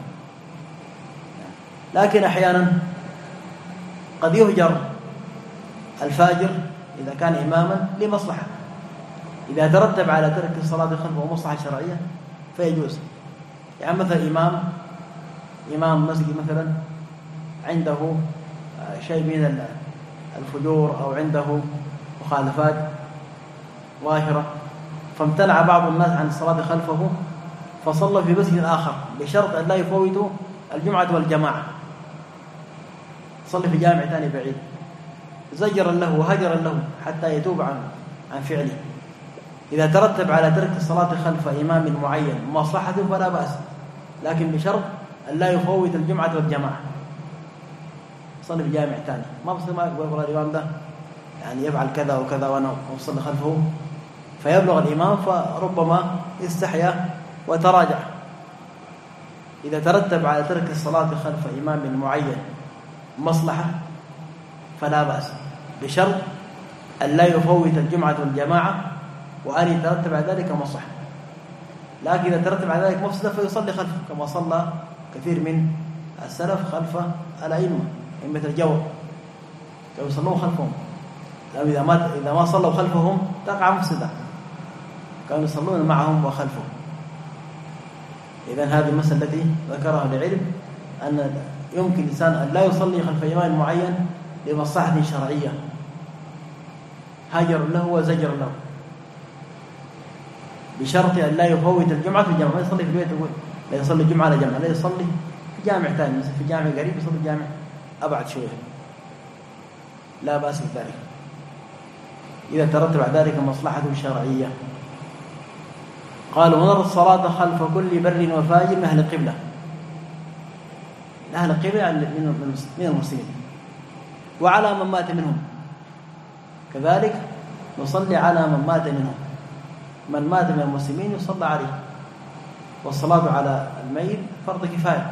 لكن أحيانا قد يهجر الفاجر إذا كان إماما لمصلحة، إذا ترتب على ترك الصلاة خلفه مصلحة شرعية فيجوز. يعني مثلا إمام إمام مسجد مثلا عنده شيء من الفجور أو عنده مخالفات ظاهرة، فامتنع بعض الناس عن الصلاة خلفه فصلى في مسجد آخر بشرط أن لا يفوتوا الجمعة والجماعة، صلي في جامع ثاني بعيد، زجرا له وهجرا له حتى يتوب عن عن فعله. إذا ترتب على ترك الصلاة خلف إمام معين مصلحة فلا بأس، لكن بشرط أن لا يفوت الجمعة والجماعة، صلي في جامع ثاني، ما بصير ما يقول الإمام ده يعني يفعل كذا وكذا وأنا أصلي خلفه، فيبلغ الإمام فربما استحيا وتراجع. إذا ترتب على ترك الصلاة خلف إمام معين مصلحة فلا بأس، بشرط أن لا يفوت الجمعة والجماعة وأن يترتب على ذلك مصلحة. لكن إذا ترتب على ذلك مفسدة فيصلي خلفه، كما صلى كثير من السلف خلف الأئمة، أئمة الجور كانوا يصلون خلفهم، لأن إذا ما إذا ما صلوا خلفهم تقع مفسدة، كانوا يصلون معهم وخلفهم. إذن هذه المسألة التي ذكرها العلم، أن يمكن الإنسان أن لا يصلي خلف إمام معين لمصلحة شرعية، هاجر له وزجر له، بشرط أن لا يفوت الجمعة في الجامع، ما يصلي في البيت يقول لا يصلي الجمعة على جامع، لا يصلي في جامع ثاني، مثلا في جامع قريب يصلي في جامع أبعد شوية، لا بأس بذلك إذا ترتب على ذلك مصلحة شرعية. قالوا ونرى الصلاة خلف كل بر وفاجر من أهل القبلة، أهل القبلة من المسلمين وعلى من مات منهم، كذلك نصلي على من مات منهم، من مات من المسلمين يصلى عليه، والصلاة على الميت فرض كفاية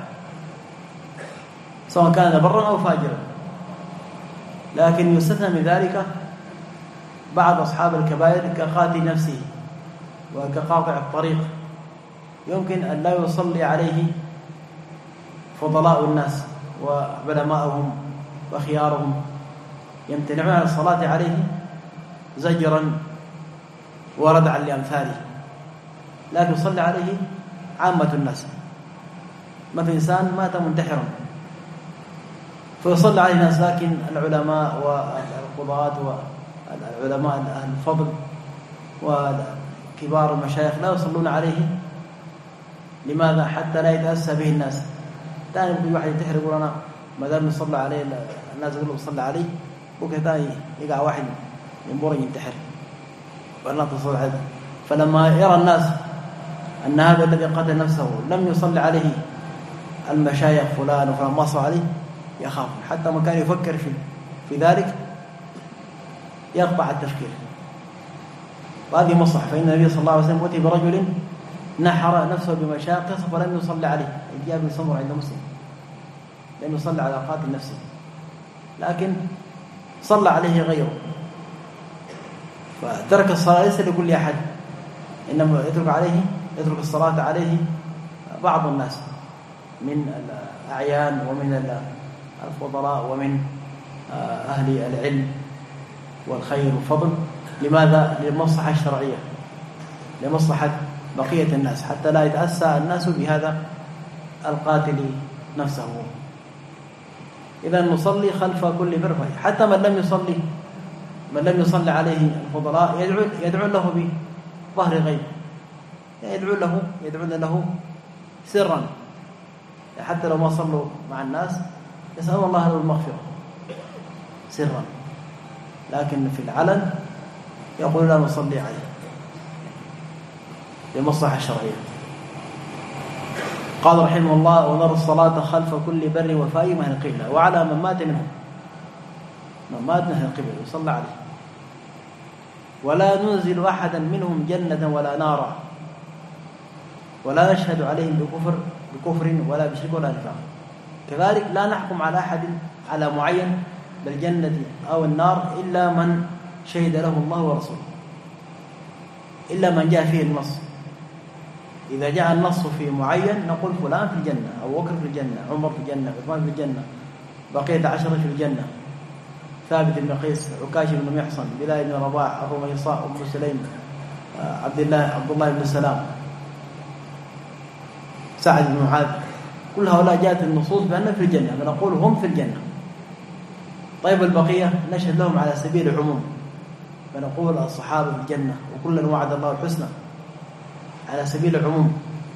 سواء كان برا أو فاجرا. لكن يستثنى من ذلك بعض أصحاب الكبائر كقاتل نفسه وكقاطع الطريق، يمكن أن لا يصلي عليه فضلاء الناس وعلماءهم وخيارهم، يمتنعون عن الصلاة عليه زجرا وردعا لأمثاله، لكن يصلي عليه عامة الناس. مثل إنسان مات منتحرا فيصلي عليه الناس، لكن العلماء والقضاة والعلماء أهل الفضل وكبار المشايخ لا يصلون عليه. لماذا؟ حتى لا يتأسى به الناس. ثاني يقول واحد ينتحر يقول أنا ما دام يصلى عليه الناس يقولوا يصلى عليه، بكرة ثاني يقع واحد ينبر ينتحر ولا تصلي عليه. فلما يرى الناس أن هذا الذي قتل نفسه لم يصلي عليه المشايخ فلان وفلان ما صلى عليه يخاف، حتى ما كان يفكر في في ذلك يقطع التفكير. وهذه مصلحة، فإن النبي صلى الله عليه وسلم أتي برجل نحر نفسه بمشاقص فلم يصلي عليه، جاء بن سمر عند مسلم لم يصلي على قاتل نفسه، لكن صلى عليه غيره. فترك الصلاة ليس لكل أحد، إنما يترك عليه يترك الصلاة عليه بعض الناس من الأعيان ومن الفضلاء ومن أهل العلم والخير والفضل. لماذا؟ للمصلحة الشرعية، لمصلحة بقية الناس، حتى لا يتأسى الناس بهذا القاتل نفسه. إذا نصلي خلف كل بر، حتى من لم يصلي من لم يصلي عليه الفضلاء يدعو يدعو له بظهر غيب، يدعو له يدعون له سرا، حتى لو ما صلوا مع الناس يسألون الله له المغفرة سرا، لكن في العلن يقول لا نصلي عليه للمصلحة الشرعية. قال رحمه الله: ونرى الصلاة خلف كل بر وفاء من القبلة، وعلى من مات منهم، من مات من القبلة يصلى عليه، ولا ننزل أحدا منهم جنة ولا نارا، ولا نشهد عليهم بكفر بكفر ولا بشرك ولا نفاق. كذلك لا نحكم على أحد على معين بالجنة أو النار إلا من شهد له الله ورسوله، إلا من جاء فيه النص. إذا جاء النص في معين نقول فلان في الجنة، أو بكر في الجنة، عمر في الجنة، عثمان في الجنة، بقية عشرة في الجنة، ثابت بن قيس، عكاش بن محصن، بلال بن رباح، الرميصاء، أم سليم، عبد الله عبد الله بن سلام، سعد بن معاذ، كل هؤلاء جاءت النصوص بأنهم في الجنة، فنقول هم في الجنة. طيب البقية نشهد لهم على سبيل العموم، فنقول الصحابة في الجنة وكلا وعد الله الحسنى، على سبيل العموم،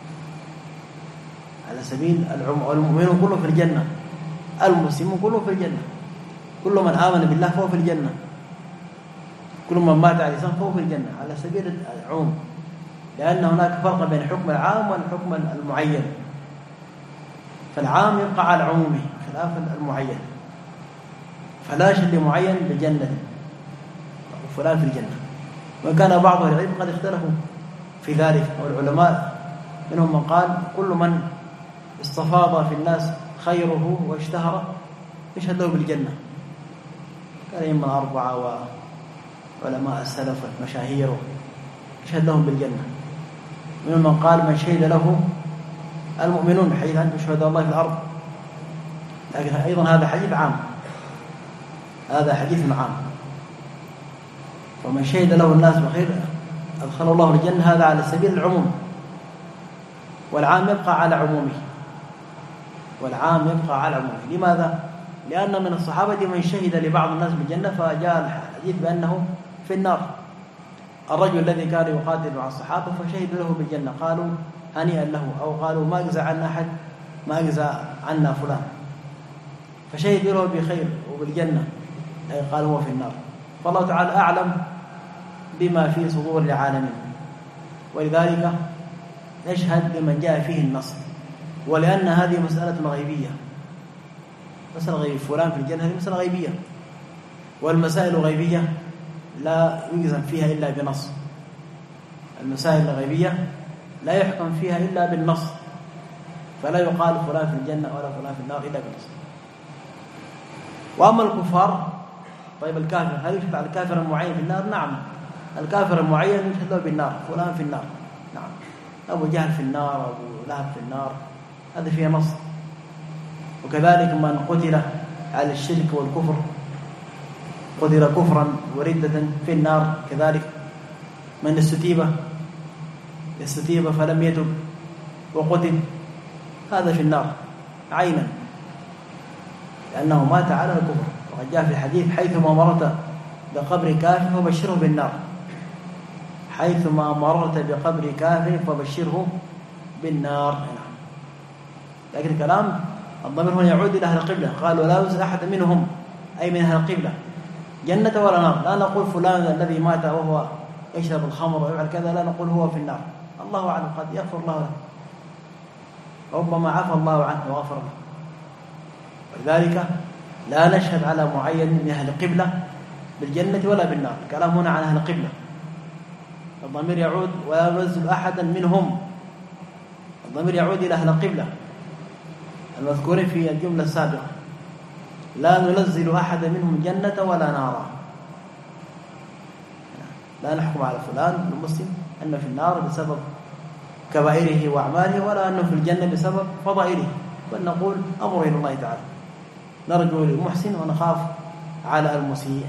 على سبيل العموم. والمؤمنون كلهم في الجنة، المسلمون كلهم في الجنة، كل من آمن بالله فهو في الجنة، كل من مات على الإسلام فهو في الجنة، على سبيل العموم، لأن هناك فرق بين الحكم العام والحكم المعين، فالعام يبقى على عمومه خلاف المعين، فلا شيء معين بالجنة وفلان في الجنة. وكان بعض العلم قد اختلفوا في ذلك، والعلماء منهم من قال كل من استفاض في الناس خيره واشتهر يشهد له بالجنة، كان إما أربعة وعلماء السلف المشاهير يشهد لهم بالجنة. منهم من قال من شهد له المؤمنون حيث أنتم شهداء الله في الأرض، لكن أيضا هذا حديث عام، هذا حديث عام، ومن شهد له الناس بخير أدخل الله الجنة، هذا على سبيل العموم، والعام يبقى على عمومه، والعام يبقى على عمومه. لماذا؟ لأن من الصحابة من شهد لبعض الناس بالجنة فجاء الحديث بأنه في النار. الرجل الذي كان يقاتل مع الصحابة فشهد له بالجنة، قالوا هنيئا له، أو قالوا ما أجزى عنا أحد، ما أجزى عنا فلان، فشهد له بخير وبالجنة، أي قال هو في النار. فالله تعالى أعلم بما في صدور العالمين، ولذلك نشهد لمن جاء فيه النص، ولأن هذه مسألة غيبية، مسألة غيبية، فلان في الجنة هذه مسألة غيبية، والمسائل الغيبية لا يجزم فيها إلا بنص، المسائل الغيبية لا يحكم فيها إلا بالنص، فلا يقال فلان في الجنة ولا فلان في النار إلا بالنص. وأما الكفار، طيب الكافر هل يشهد على الكافر المعين في النار؟ نعم، الكافر المعين يشهد له بالنار، فلان في النار، نعم، أبو جهل في النار، أبو لهب في النار، هذا فيها نص. وكذلك من قتل على الشرك والكفر، قتل كفرا وردة في النار، كذلك من استتيب استتيب فلم يتب وقتل، هذا في النار عينا، لأنه مات على الكفر. وقد جاء في الحديث حيثما مررت بقبر كافر فبشره بالنار، حيثما مررت بقبر كافر فبشره بالنار. لكن الكلام الضمير هنا يعود إلى أهل القبلة، قال ولا يوزن أحد منهم، أي من أهل القبلة، جنة ولا نار. لا نقول فلان الذي مات وهو يشرب الخمر ويفعل كذا، لا نقول هو في النار، الله أعلم، قد يغفر الله له، ربما عفى الله عنه وغفر له. ولذلك لا نشهد على معين من أهل القبلة بالجنة ولا بالنار، الكلام هنا عن أهل القبلة، الضمير يعود ولا ننزل أحدا منهم، الضمير يعود إلى أهل القبلة المذكورين في الجملة السابقة، لا ننزل أحدا منهم جنة ولا نارا، لا نحكم على فلان المسلم أنه في النار بسبب كبائره وأعماله ولا أنه في الجنة بسبب فضائله، بل نقول أمر إلى الله تعالى، نرجو للمحسن ونخاف على المسيء.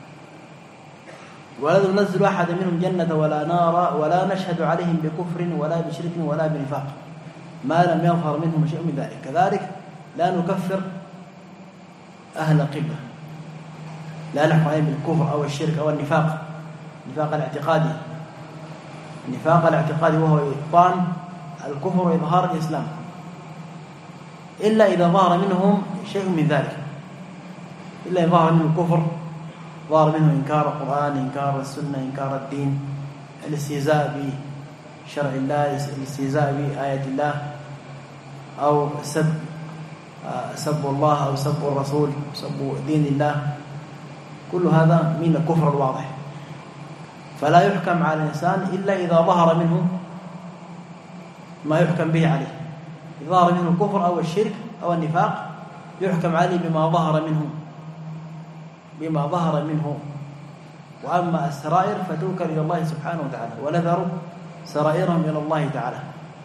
ولا ننزل أحد منهم جنة ولا نار ولا نشهد عليهم بكفر ولا بشرك ولا بنفاق ما لم يظهر منهم شيء من ذلك. كذلك لا نكفر أهل القبلة، لا نحكم عليهم بالكفر أو الشرك أو النفاق، النفاق الاعتقادي، النفاق الاعتقادي وهو إبطان الكفر وإظهار الإسلام، إلا إذا ظهر منهم شيء من ذلك، إلا إذا ظهر منهم الكفر، ظهر منه إنكار القرآن، إنكار السنة، إنكار الدين، الاستهزاء بشرع الله، الاستهزاء بآيات الله، أو سب سب الله أو سب الرسول، سب دين الله، كل هذا من الكفر الواضح. فلا يحكم على الإنسان إلا إذا ظهر منه ما يحكم به عليه، إذا ظهر منه الكفر أو الشرك أو النفاق يحكم عليه بما ظهر منه بما ظهر منه وأما السرائر فتوكل إلى الله سبحانه وتعالى، ونذر سرائرهم إلى الله تعالى.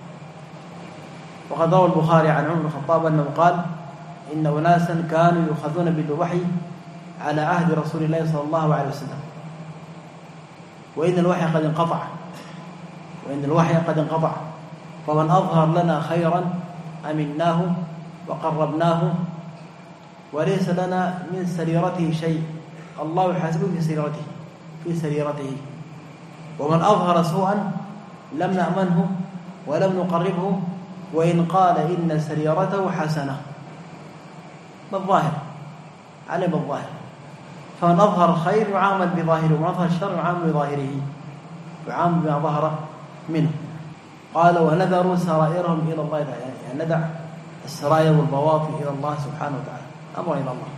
وقد روى البخاري عن عمر بن الخطاب أنه قال: إن أناسا كانوا يؤخذون بالوحي على عهد رسول الله صلى الله عليه وسلم، وإن الوحي قد انقطع وإن الوحي قد انقطع فمن أظهر لنا خيرا أمناه وقربناه وليس لنا من سريرته شيء، الله يحاسبه في سريرته في سريرته ومن أظهر سوءا لم نأمنه ولم نقربه وإن قال إن سريرته حسنة، بالظاهر علم بالظاهر. فمن أظهر الخير يعامل بظاهره ومن أظهر الشر يعامل بظاهره، يعامل بما ظهر منه. قال: ونذروا سرائرهم إلى الله تعالى، يعني ندع السرائر والبواطن إلى الله سبحانه وتعالى، أمر إلى الله.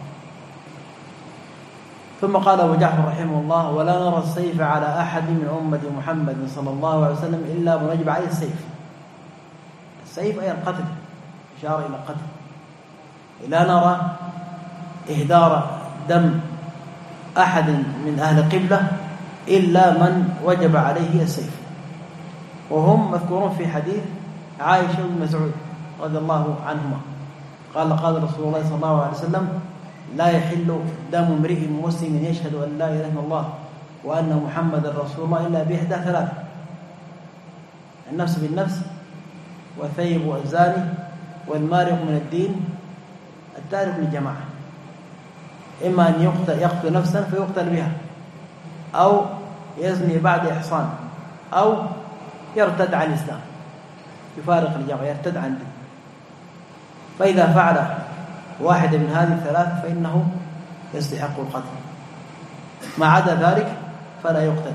ثم قال أبو جعفر رحمه الله: ولا نرى السيف على أحد من أمة محمد صلى الله عليه وسلم إلا منجب عليه السيف. السيف أي القتل، إشارة إلى القتل. لا نرى إهدار دم أحد من أهل القبلة إلا من وجب عليه السيف، وهم مذكورون في حديث عائشة بن مسعود رضي الله عنهما قال: قال رسول الله صلى الله عليه وسلم: لا يحل دم امرئ مسلم يشهد أن لا إله إلا الله وأن محمدا رسول الله إلا بإحدى ثلاثة: النفس بالنفس، والثيب والزاني، والمارق من الدين، التارك للجماعة. إما أن يقتل, يقتل نفسا فيقتل بها، أو يزني بعد إحصان، أو يرتد عن الإسلام، يفارق الجماعة، يرتد عن الدين. فإذا فعل واحدة من هذه الثلاث فإنه يستحق القتل، ما عدا ذلك فلا يقتل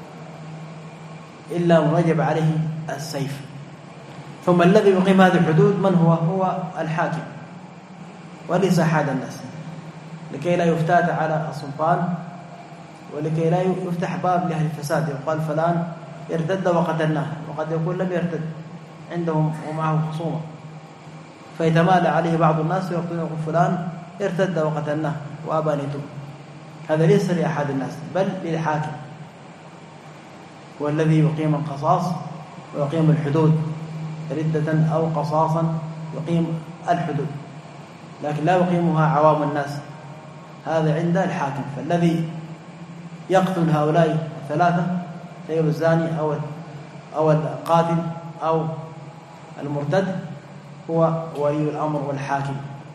إلا من وجب عليه السيف. ثم الذي يقيم هذه الحدود من هو؟ هو الحاكم وليس أحد الناس، لكي لا يفتات على السلطان ولكي لا يفتح باب لأهل الفساد يقال فلان ارتد وقتلناه، وقد يكون لم يرتد عندهم ومعه خصومة فيتمالى عليه بعض الناس ويقولون فلان ارتد وقتلناه وأبى أن يتوب. هذا ليس لأحد الناس بل للحاكم، والذي يقيم القصاص ويقيم الحدود، ردة أو قصاصا يقيم الحدود، لكن لا يقيمها عوام الناس، هذا عند الحاكم. فالذي يقتل هؤلاء الثلاثة سيد الزاني أو أو القاتل أو المرتد هو ولي الأمر والحاكم.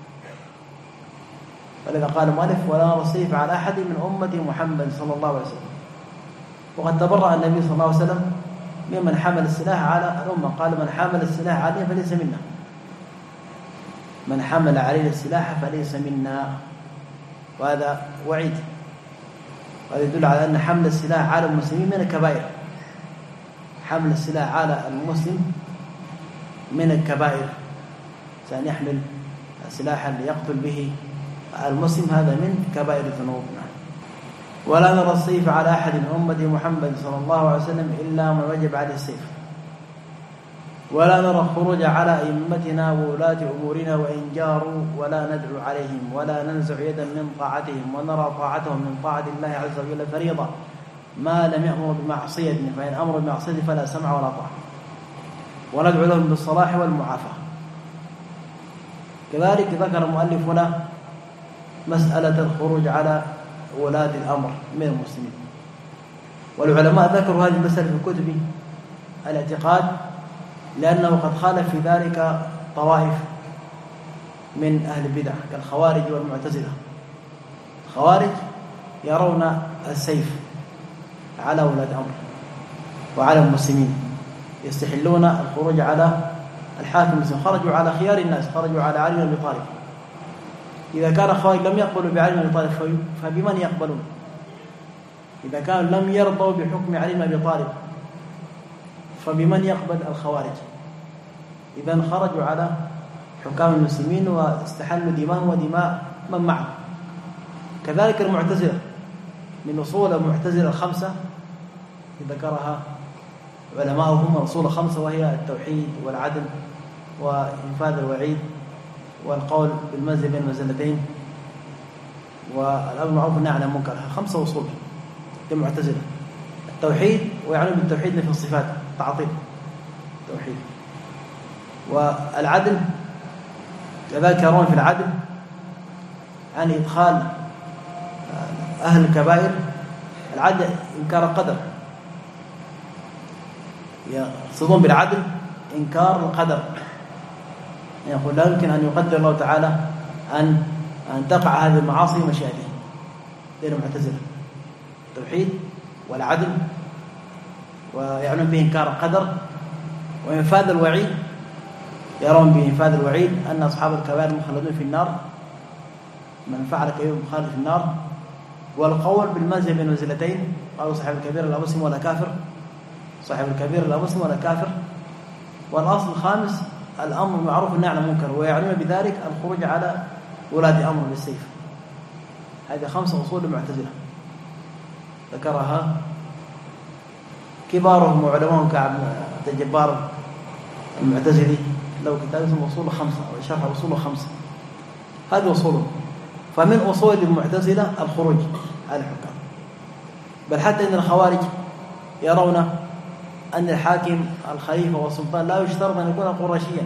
ولذا قال المؤلف: ولا نرى السيف على أحد من أمة محمد صلى الله عليه وسلم. وقد تبرأ النبي صلى الله عليه وسلم ممن حمل السلاح على الأمة، قال: من حمل السلاح عليه فليس منا، من حمل عليه السلاح فليس منا. وهذا وعيد، وهذا يدل على أن حمل السلاح على المسلمين من الكبائر، حمل السلاح على المسلم من الكبائر، أن يحمل سلاحا ليقتل به المسلم هذا من كبائر الذنوب. ولا نرى السيف على أحد من أمة محمد صلى الله عليه وسلم إلا من وجب عليه السيف. ولا نرى الخروج على أئمتنا وولاة أمورنا وإن جاروا ولا ندعو عليهم ولا ننزع يدا من طاعتهم، ونرى طاعتهم من طاعة الله عز وجل فريضة ما لم يأمر بمعصية، فإن أمر بمعصية فلا سمع ولا طاعة. وندعو لهم بالصلاح والمعافاة. كذلك ذكر المؤلف هنا مسألة الخروج على ولاة الأمر من المسلمين، والعلماء ذكروا هذه المسألة في كتب الاعتقاد لأنه قد خالف في ذلك طوائف من أهل البدع كالخوارج والمعتزلة. الخوارج يرون السيف على ولاة الأمر وعلى المسلمين، يستحلون الخروج على الحاكم المسلم. خرجوا على خيار الناس، خرجوا على علي بن أبي طالب. إذا كان الخوارج لم يقبلوا بعلي بن أبي طالب فبمن يقبلون؟ إذا كانوا لم يرضوا بحكم علي بن أبي طالب فبمن يقبل الخوارج؟ إذن خرجوا على حكام المسلمين واستحلوا دماءهم ودماء من معه. كذلك المعتزلة، من أصول المعتزلة الخمسة ذكرها علماؤهم أصول خمسة، وهي التوحيد والعدل وإنفاذ الوعيد والقول بالمنزل بين المنزلتين والأمر بالمعروف والنهي عن المنكر. خمسة أصول للمعتزلة: التوحيد، ويعني بالتوحيد في الصفات تعطيل التوحيد، والعدل كذلك يرون في العدل عن إدخال أهل الكبائر. العدل إنكار القدر، يقصدون بالعدل إنكار القدر، يقول لا يمكن أن يقدر الله تعالى أن أن تقع هذه المعاصي ومشيئته. دين المعتزلة التوحيد والعدل، ويعنون به إنكار القدر وإنفاذ الوعيد. يرون بإنفاذ الوعيد أن أصحاب الكبائر مخلدون في النار، من فعل كبير مخلد في النار. والقول بالمنزل بين منزلتين، قالوا صاحب الكبير لا مسلم ولا كافر، صاحب الكبير لا مسلم ولا كافر. والأصل الخامس الأمر بالمعروف والنهي عن المنكر، ويعنون بذلك الخروج على ولاة أمر بالسيف. هذه خمسة أصول المعتزلة ذكرها كبارهم وعلمائهم كعب الجبار المعتزلي، لو كتاب اسمه أصول خمسة أو شرح أصول خمسة. هذه أصولهم. فمن أصول المعتزلة الخروج على الحكام، بل حتى إن الخوارج يرون أن الحاكم الخليفة والسلطان لا يشترط أن يكون قرشيا،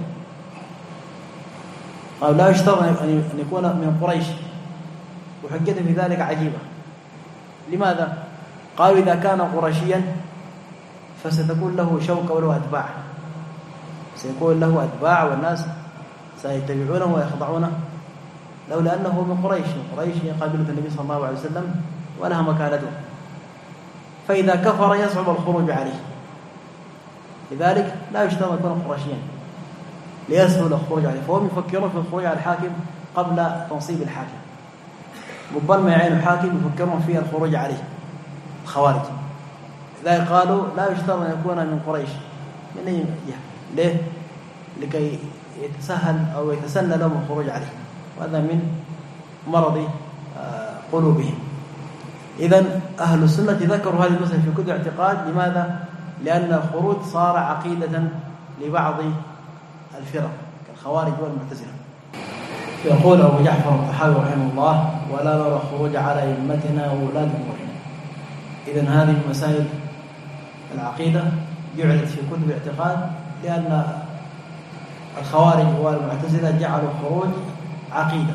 أو لا يشترط أن يكون من قريش، وحجته في ذلك عجيبة. لماذا؟ قالوا إذا كان قرشيا فستكون له شوكة وله أتباع، سيكون له أتباع والناس سيتبعونه ويخضعونه، لولا أنه من قريش. قريش هي قبيلة النبي صلى الله عليه وسلم ولها مكانته، فإذا كفر يصعب الخروج عليه. لذلك لا يشترط أن يكون قرشيا ليسهل الخروج عليه، فهم يفكرون في الخروج على الحاكم قبل تنصيب الحاكم. ربما يعين حاكم يفكرون في الخروج عليه الخوارج. لذلك قالوا لا يشترط أن يكون من قريش. من أي جهة؟ ليه؟ لكي يتسهل أو يتسنى لهم الخروج عليه، وهذا من مرض قلوبهم. إذن أهل السنة ذكروا هذه المسألة في كتب الاعتقاد. لماذا؟ لأن الخروج صار عقيدة لبعض الفرق كالخوارج والمعتزلة. يقول أبو جعفر الطحاوي رحمه الله: ولا نرى الخروج على أئمتنا وولاة أمورنا. إذن هذه مسائل العقيدة جعلت في كتب الاعتقاد لأن الخوارج والمعتزلة جعلوا الخروج عقيدة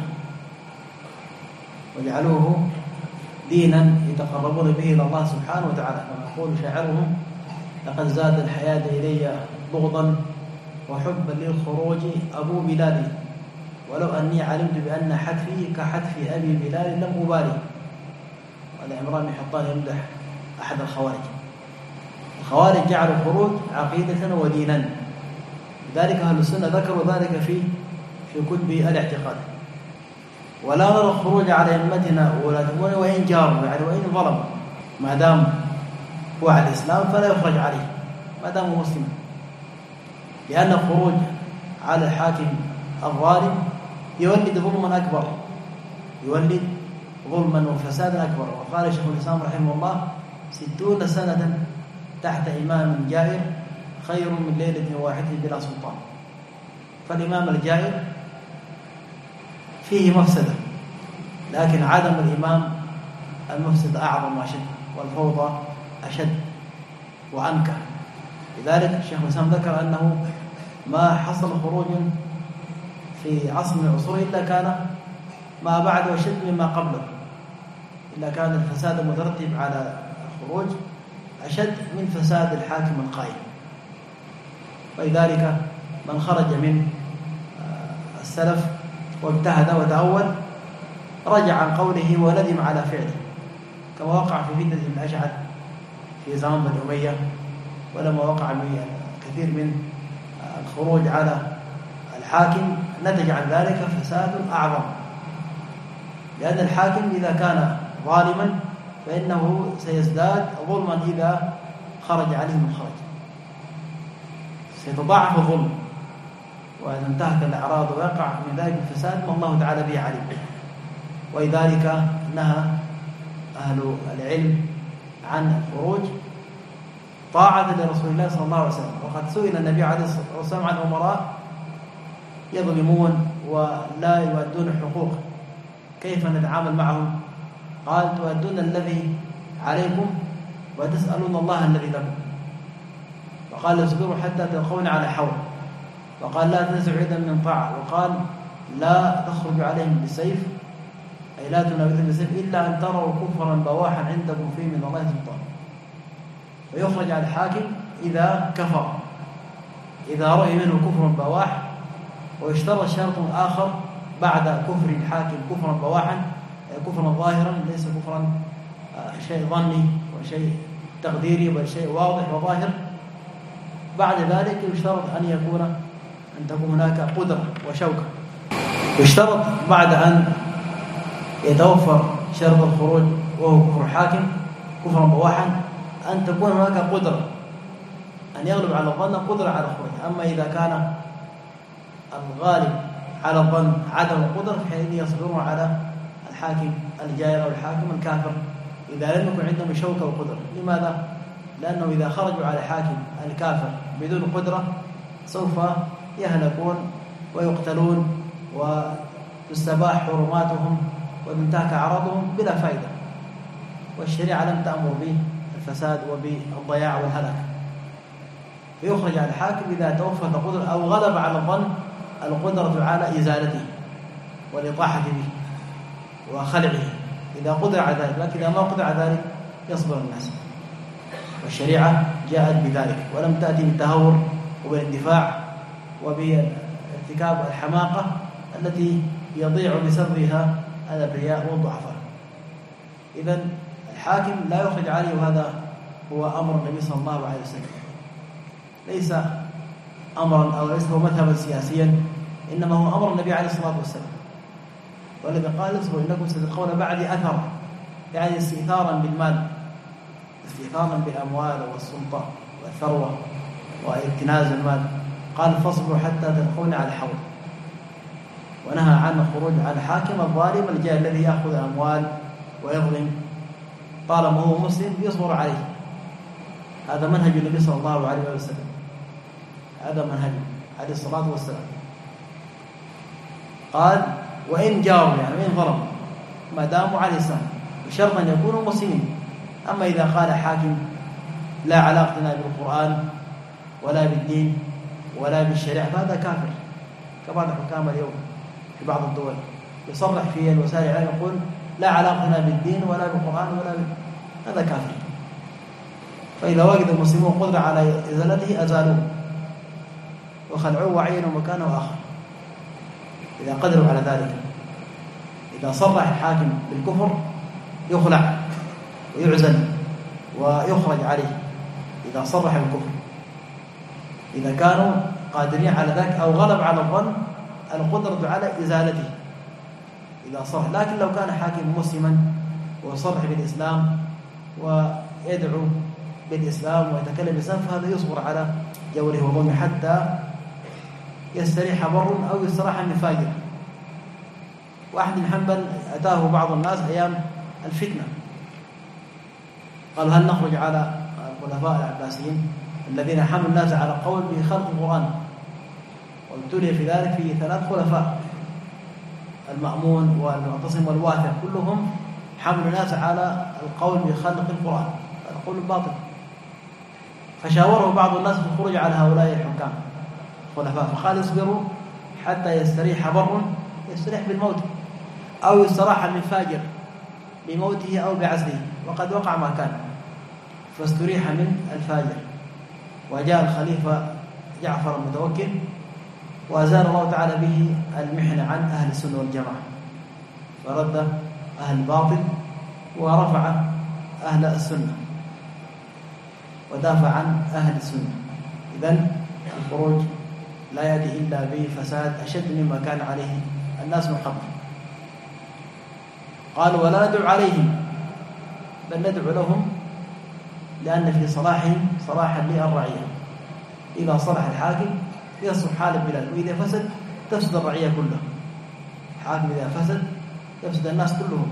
وجعلوه دينا يتقربون به إلى الله سبحانه وتعالى. كما يقول شاعرهم: لقد زاد الحياة إلي بغضا وحبا للخروج أبو بلادي، ولو أني علمت بأن حتفي كحتف أبي بلال لم أبالي. هذا عمران بن حطان يمدح أحد الخوارج. الخوارج جعلوا الخروج عقيدة ودينا، لذلك أهل السنة ذكروا ذلك في في كتب الاعتقاد. ولا نرى الخروج على أئمتنا وإن جاروا، يعني وإن ظلموا، ما دام هو على الإسلام فلا يخرج عليه ما دام هو مسلم، لأن الخروج على الحاكم الظالم يولد ظلما أكبر، يولد ظلما وفسادا أكبر. وقال شيخ الإسلام رحمه الله: ستون سنة تحت إمام جائر خير من ليلة واحدة بلا سلطان. فالإمام الجائر فيه مفسدة، لكن عدم الإمام المفسدة أعظم وأشد، والفوضى أشد وأنكى. لذلك الشيخ الإسلام ذكر أنه ما حصل خروج في عصر من العصور إلا كان ما بعده أشد مما قبله، إلا كان الفساد المترتب على الخروج أشد من فساد الحاكم القائم. ولذلك من خرج من السلف واجتهد وتأول رجع عن قوله وندم على فعله، كما وقع في فتنة بن الأشعث في زمان بني أمية، ولما وقع من كثير من الخروج على الحاكم نتج عن ذلك فساد أعظم، لأن الحاكم إذا كان ظالما فإنه سيزداد ظلما إذا خرج عليه من خرج، سيتضاعف الظلم، وإذا انتهك الأعراض ويقع من ذلك الفساد ما الله تعالى به عليم. ولذلك نهى أهل العلم عن الخروج طاعة لرسول الله صلى الله عليه وسلم. وقد سئل النبي عليه الصلاة والسلام عن أمراء يظلمون ولا يؤدون الحقوق كيف نتعامل معهم؟ قال تؤدون الذي عليكم وتسألون الله الذي لكم. وقال اصبروا حتى تلقون على حول. وقال لا تنزعوا يدا من طاعة. وقال لا تخرجوا عليهم بالسيف، أي لا تنابذوا بالسيف إلا أن تروا كفرا بواحا عندكم فيه من الله سلطان. ويخرج على الحاكم إذا كفر، إذا رأي منه كفر بواح. ويشترط شرط آخر بعد كفر الحاكم كفرا بواحا، كفرا ظاهرا ليس كفرا شيء ظني وشيء تقديري بل شيء واضح وظاهر. بعد ذلك يشترط أن يكون أن تكون هناك قدرة وشوكة. يشترط بعد أن يتوفر شرط الخروج وهو كفر الحاكم كفرا بواحا أن تكون هناك قدرة، أن يغلب على الظن قدرة على الخروج. أما إذا كان الغالب على الظن عدم القدرة فحين يصبرون على الحاكم الجائر أو الحاكم الكافر إذا لم يكن عندهم شوكة وقدرة. لماذا؟ لأنه إذا خرجوا على حاكم الكافر بدون قدرة سوف يهلكون ويقتلون وتستباح حرماتهم وتنتهك أعراضهم بلا فائدة، والشريعة لم تأمر بالفساد وبالضياع والهلاك. فيخرج على الحاكم إذا توفت القدرة أو غلب على الظن القدرة على إزالته والإطاحة به وخلعه إذا قدر على ذلك. لكن إذا ما قدر على ذلك يصبر الناس. والشريعة جاءت بذلك ولم تأتي بالتهور وبالاندفاع وبارتكاب الحماقة التي يضيع بسببها الأبرياء والضعفاء. إذن الحاكم لا يخرج عليه، وهذا هو أمر النبي صلى الله عليه وسلم، ليس أمرا أو ليس هو مذهبا سياسيا، إنما هو أمر النبي عليه الصلاة والسلام. والذي قال اصبروا إنكم ستلقون بعدي أثر، يعني استئثارا بالمال، استئثارا بالأموال والسلطة والثروة واكتناز المال. قال فاصبروا حتى تلقون على الحوض. ونهى عن الخروج على الحاكم الظالم الجاهل الذي يأخذ الأموال ويظلم طالما هو مسلم يصبر عليه. هذا منهج النبي صلى الله عليه وسلم، هذا منهج عليه الصلاة والسلام. قال وإن جاروا، يعني وإن ظلموا ما داموا على الإسلام بشرط أن يكونوا مسلمين. أما إذا قال حاكم لا علاقة لنا بالقرآن ولا بالدين ولا بالشريعة فهذا كافر، كبعض الحكام اليوم في بعض الدول يصرح في الوسائل الإعلام يقول لا علاقة لنا بالدين ولا بالقرآن ولا بال... هذا كافر. فإذا وجد المسلمون قدرة على إزالته أزالوه وخلعوه وعينوا مكانه آخر إذا قدروا على ذلك. إذا صرح الحاكم بالكفر يخلع ويعزل ويخرج عليه إذا صرح بالكفر، إذا كانوا قادرين على ذلك أو غلب على الظن القدرة على إزالته إذا صرح. لكن لو كان حاكم مسلما وصرح بالإسلام ويدعو بالإسلام ويتكلم بالإسلام فهذا يصبر على جوره وظلمه حتى يستريح بر أو يستراح من فاجر. وأحد بن حنبل أتاه بعض الناس أيام الفتنة قالوا هل نخرج على الخلفاء العباسيين الذين حملوا الناس على قول بخلق القرآن؟ وابتلي في ذلك في ثلاث خلفاء المأمون والمعتصم والواثق كلهم حملوا الناس على القول بخلق القرآن، القول الباطل. فشاوره بعض الناس في الخروج على هؤلاء الحكام الخلفاء، فقال اصبروا حتى يستريح بر يستريح بالموت، أو يستراح من فاجر بموته أو بعزله، وقد وقع ما كان، فاستريح من الفاجر. وجاء الخليفة جعفر المتوكل وأزال الله تعالى به المحنة عن أهل السنة والجماعة، فرد أهل الباطل ورفع أهل السنة ودافع عن أهل السنة. إذن الخروج لا يأتي إلا بفساد أشد مما كان عليه الناس من قبل. قال ولا ندعو عليهم بل ندعو لهم، لأن في صلاحهم صلاحا للرعية. إذا صلح الحاكم يصلح حال البلاد، وإذا فسد تفسد الرعية كلها. الحاكم إذا فسد يفسد الناس كلهم.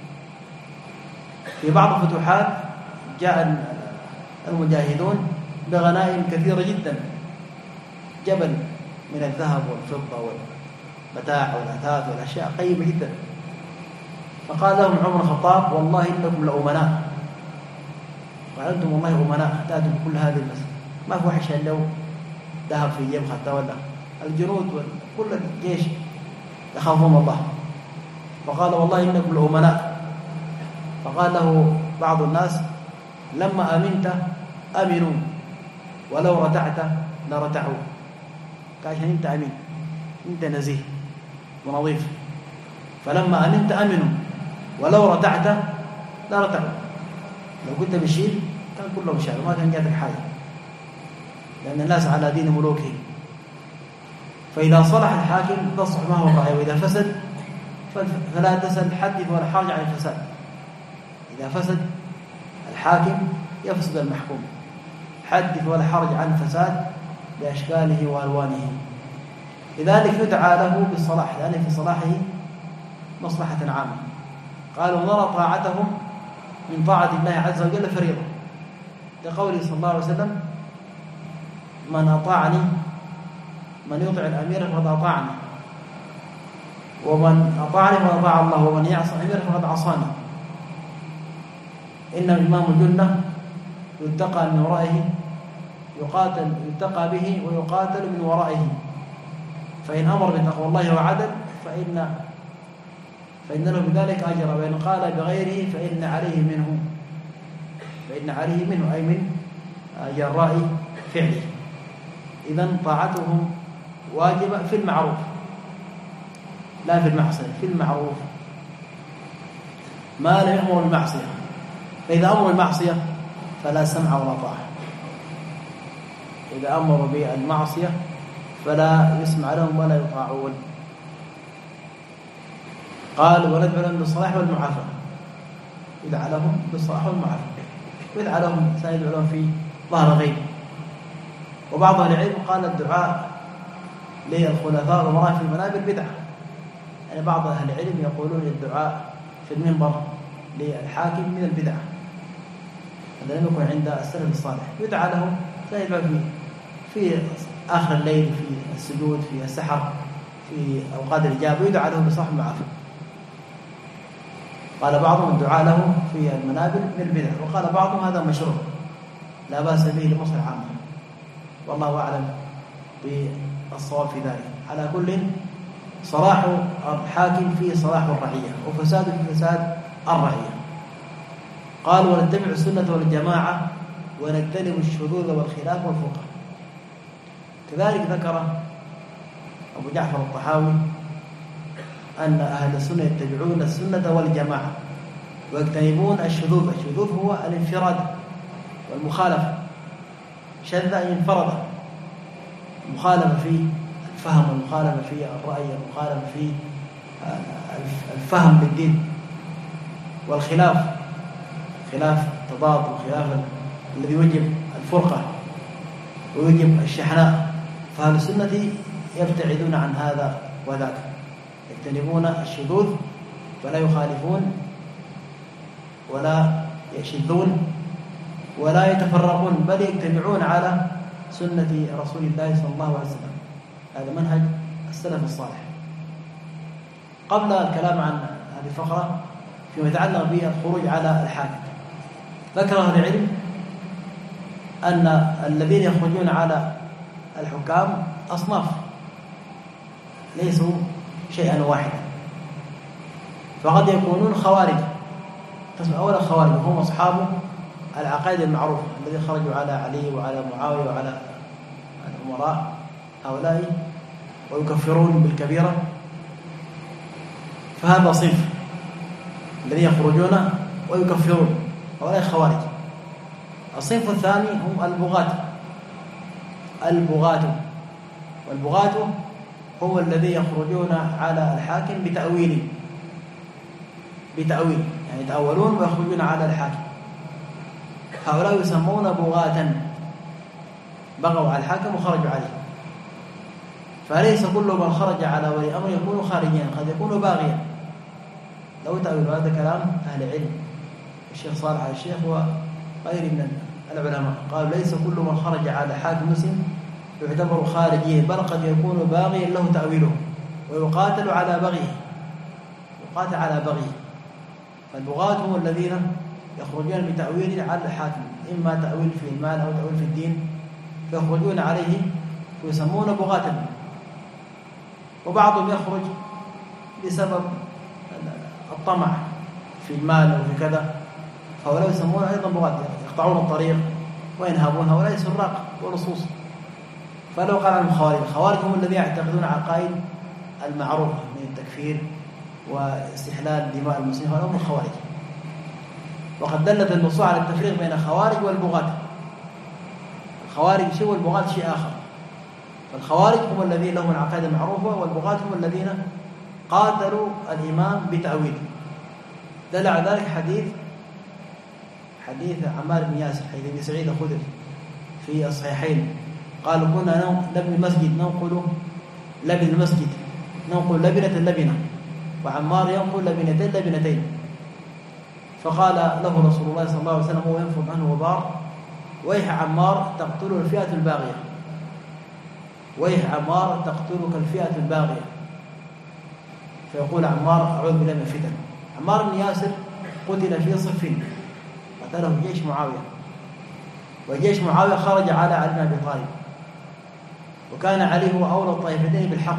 في بعض الفتوحات جاء المجاهدون بغنائم كثيرة جدا، جبل من الذهب والفضة والمتاع والأثاث والأشياء قيمة جدا. فقال لهم عمر الخطاب والله إنكم لأمناء، وأنتم والله أمناء تأتوا بكل هذه المسألة، ما في وحش لو ذهب في جيب خطة ولا الجنود وكل الجيش يخافون الله. فقال والله إنكم لأمناء. فقال له بعض الناس لما أمنت أمنوا ولو رتعت لرتعوا. عشان أنت أمين، أنت نزيه ونظيف، فلما أمنت أمنوا ولو رتعت لرتعوا. لو كنت بشيل كان كله بشيل وما كان جاتك حاجة، لأن الناس على دين ملوكهم. فإذا صلح الحاكم تصلح ما هو الرأي، وإذا فسد فلا تسل حدث ولا حرج عن الفساد. إذا فسد الحاكم يفسد المحكوم، حدث ولا حرج عن الفساد بأشكاله وألوانه. لذلك يدعى له بالصلاح، لأن في صلاحه مصلحة عامة. قالوا نرى طاعتهم من طاعة الله عز وجل فريضة، لقوله صلى الله عليه وسلم من أطاعني، من يطع الأمير فقد أطاعني، ومن أطاعني فقد أطاع الله، ومن يعصى الأمير فقد عصاني. إن الإمام الجنة يتقى من ورائه، يقاتل يتقى به ويقاتل من ورائه، فإن أمر بتقوى الله وعدل فإن فإن له بذلك أجر، وإن قال بغيره فإن عليه منه فإن عليه منه أي من جراء فعله. إذن طاعتهم واجبة في المعروف لا في المعصية، في المعروف ما لا يأمر بالمعصية. فإذا أمر بالمعصية فلا سمع ولا طاعة، إذا أمر بالمعصية فلا يسمع لهم ولا يطاعون. قال وندعو لهم بالصلاح والمعافاة، يدعى لهم بالصلاح والمعافاة، ويدعى لهم سيدعو لهم في ظهر غيب. وبعض أهل العلم قال الدعاء للخلفاء والأمراء في المنابر بدعة، يعني بعض أهل العلم يقولون الدعاء في المنبر للحاكم من البدعة، هذا لم يكن عند السلف الصالح. يدعى لهم سيدعو في في آخر الليل، في السجود، في السحر، في أوقات الإجابة، يدعى لهم بصلاح المعافاة. قال بعضهم الدعاء له في المنابر من البدع، وقال بعضهم هذا مشروع لا بأس به لمصلحة عامة، والله أعلم بالصواب في ذلك. على كل صلاح الحاكم فيه صلاح الرعية، وفساد في فساد الرعية. قال ونتبع السنة والجماعة ونجتنب الشذوذ والخلاف والفرقة. كذلك ذكر أبو جعفر الطحاوي أن أهل السنة يتبعون السنة والجماعة ويجتنبون الشذوذ. الشذوذ هو الانفراد والمخالفة، شذ أن ينفرد، المخالفة في الفهم، والمخالفة في الرأي، والمخالفة في الفهم للدين، والخلاف خلاف تضاد، وخلاف الذي يوجب الفرقة ويوجب الشحناء. فأهل السنة يبتعدون عن هذا وذاك، يجتنبون الشذوذ فلا يخالفون ولا يشذون ولا يتفرقون، بل يجتمعون على سنة رسول الله صلى الله عليه وسلم. هذا منهج السلف الصالح. قبل الكلام عن هذه الفقرة فيما يتعلق بالخروج على الحاكم، ذكر أهل العلم أن الذين يخرجون على الحكام أصناف ليسوا شيئا واحدا، فقد يكونون خوارج. قسم أول خوارج هم أصحاب العقائد المعروفة الذين خرجوا على علي وعلى معاوية وعلى الأمراء هؤلاء ويكفرون بالكبيرة، فهذا صنف الذين يخرجون ويكفرون، هؤلاء خوارج. الصنف الثاني هم البغاة. البغاة والبغاة هو الذي يخرجون على الحاكم بتأويل بتأويل يعني يتأولون ويخرجون على الحاكم. هؤلاء يسمون بغاة، بغوا على الحاكم وخرجوا عليه. فليس كل من خرج على ولي أمر يكون خارجيا، قد يكون باغيا لو تأويل. هذا كلام أهل العلم، الشيخ صالح على الشيخ وغير من العلماء قالوا ليس كل من خرج على حاكم مسلم يعتبر خارجيا، بل قد يكون باغيا له تأويله ويقاتل على بغيه، يقاتل على بغيه. فالبغاة هم الذين يخرجون بتأويل على الحاكم، إما تأويل في المال أو تأويل في الدين، فيخرجون عليه ويسمون بغاة. وبعضهم يخرج بسبب الطمع في المال أو في كذا، فهؤلاء يسمون أيضا بغاة، يقطعون الطريق وينهبون، هؤلاء سراق ولصوص. فلو قال عنهم خوارج، الخوارج هم الذين يعتقدون عقائد المعروفة من التكفير واستحلال دماء المسلمين، هؤلاء هم الخوارج. وقد دلت النصوص على التفريق بين الخوارج والبغاة. الخوارج شيء والبغاة شيء آخر. فالخوارج هم الذين لهم العقائد المعروفة، والبغاة هم الذين قاتلوا الإمام بتأويل. دل على ذلك حديث حديث عمار بن ياسر، حديث ابي سعيد الخدري في الصحيحين، قال كنا نبني المسجد ننقل لبن المسجد ننقل لبنة لبنة، وعمار ينقل لبنتين لبنتين. فقال له رسول الله صلى الله عليه وسلم وهو ينفض عنه غبار: ويح عمار تقتله الفئة الباغية، ويح عمار تقتلك الفئة الباغية. فيقول عمار: أعوذ بالله من الفتن. عمار بن ياسر قتل في صفين، قتله جيش معاوية، وجيش معاوية خرج على علي بن أبي طالب، وكان علي هو أولى الطائفتين بالحق.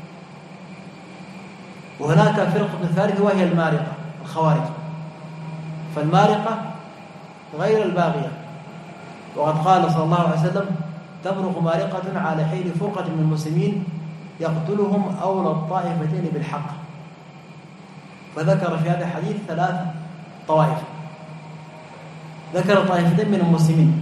وهناك فرقة ثالثة وهي المارقة، الخوارج. فالمارقة غير الباغية، وقد قال صلى الله عليه وسلم: تبرق مارقة على حين فرقة من المسلمين يقتلهم أولى الطائفتين بالحق. فذكر في هذا الحديث ثلاث طوائف، ذكر طائفتين من المسلمين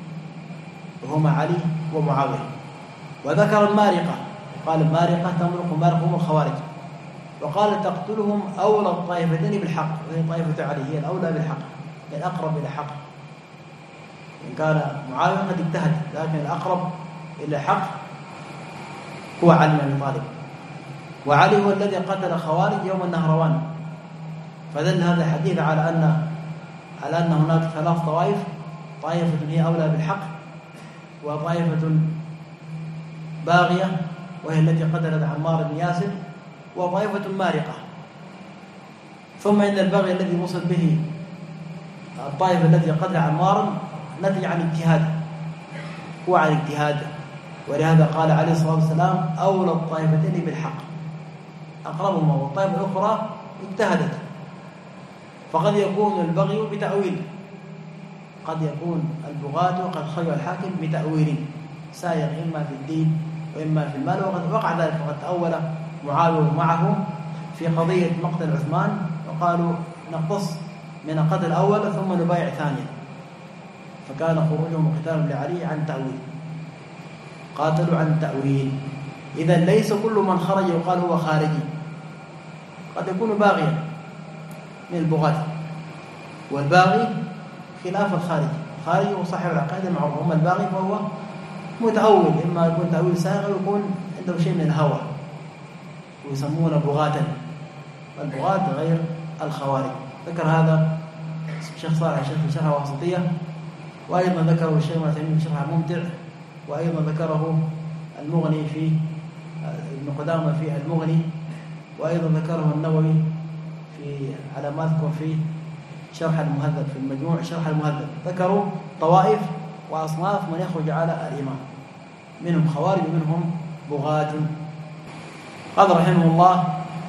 وهما علي ومعاوية، وذكر المارقة، قال المارقة تمرق مارقة هم الخوارج، وقال تقتلهم أولى الطائفتين بالحق، وهي طائفة علي هي الأولى بالحق، هي الأقرب إلى الحق. إن كان معاوية قد اجتهد، لكن الأقرب إلى الحق هو علي بن أبي طالب. وعلي هو الذي قتل خوارج يوم النهروان. فدل هذا الحديث على أن على أن هناك ثلاث طوائف، طائفة هي أولى بالحق، وطائفة باغية وهي التي قتلت عمار بن ياسر، وطائفة مارقة. ثم إن البغي الذي وصل به الطائفة التي قتل عمار نتج عن اجتهاد، هو عن اجتهاد. ولهذا قال عليه الصلاة والسلام: أولى الطائفتين بالحق أقربهما، والطائفة الأخرى اجتهدت. فقد يكون البغي بتأويل، قد يكون البغاة قد خرجوا الحاكم بتأويل سائر، إما في الدين وإما في المال. وقد وقع ذلك، فقد تأول معاوية معه في قضية مقتل عثمان، وقالوا نقتص من القتل الأول ثم نبايع ثانيا، فكان خروجهم وقتالهم لعلي عن تأويل، قاتلوا عن تأويل. إذا ليس كل من خرج يقال هو خارجي، قد يكون باغيا من البغاة. والباغي خلاف الخارجي، الخارجي هو صاحب العقائد المعروفة، أما الباغي فهو متأول، إما يكون تأويل سائغ ويكون عنده شيء من الهوى، ويسمونه بغاة. والبغاة غير الخوارج. ذكر هذا الشيخ صالح الشيخ في شرح واسطية، وأيضا ذكره الشيخ ابن عثيمين في شرح ممتع، وأيضا ذكره المغني في ابن قدامة في المغني، وأيضا ذكره النووي في على ما أذكر في شرح المهذب، في المجموع شرح المهذب. ذكروا طوائف وأصناف من يخرج على الإمام. منهم خوارج ومنهم بغاة. قال رحمه الله: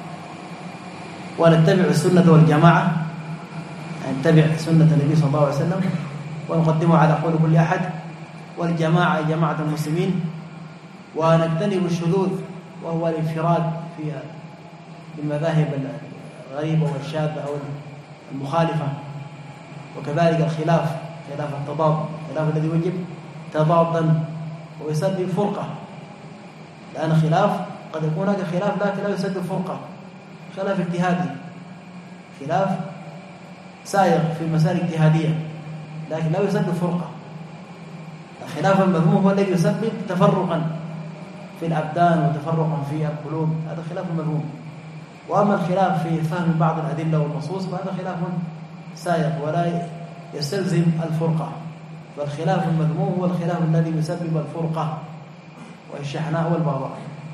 ونتبع السنة والجماعة، يعني نتبع سنة النبي صلى الله عليه وسلم ونقدمها على قول كل أحد، والجماعة جماعة المسلمين، ونجتنب الشذوذ وهو الانفراد في المذاهب الغريبة والشاذة أو المخالفة، وكذلك الخلاف، خلاف التضاد، خلاف الذي يوجب تضادا ويسبب فرقة، لأن خلاف قد يكون هناك خلاف لكن لا يسبب فرقة، خلاف اجتهادي، خلاف سائر في مسائل اجتهادية لكن لا يسبب فرقة. الخلاف المذموم هو الذي يسبب تفرقا في الأبدان وتفرقا في القلوب، هذا خلاف مذموم. وأما الخلاف في فهم بعض الأدلة والنصوص فهذا خلاف سائر ولا يستلزم الفرقة. فالخلاف المذموم هو الخلاف الذي يسبب الفرقة والشحناء والبغضاء.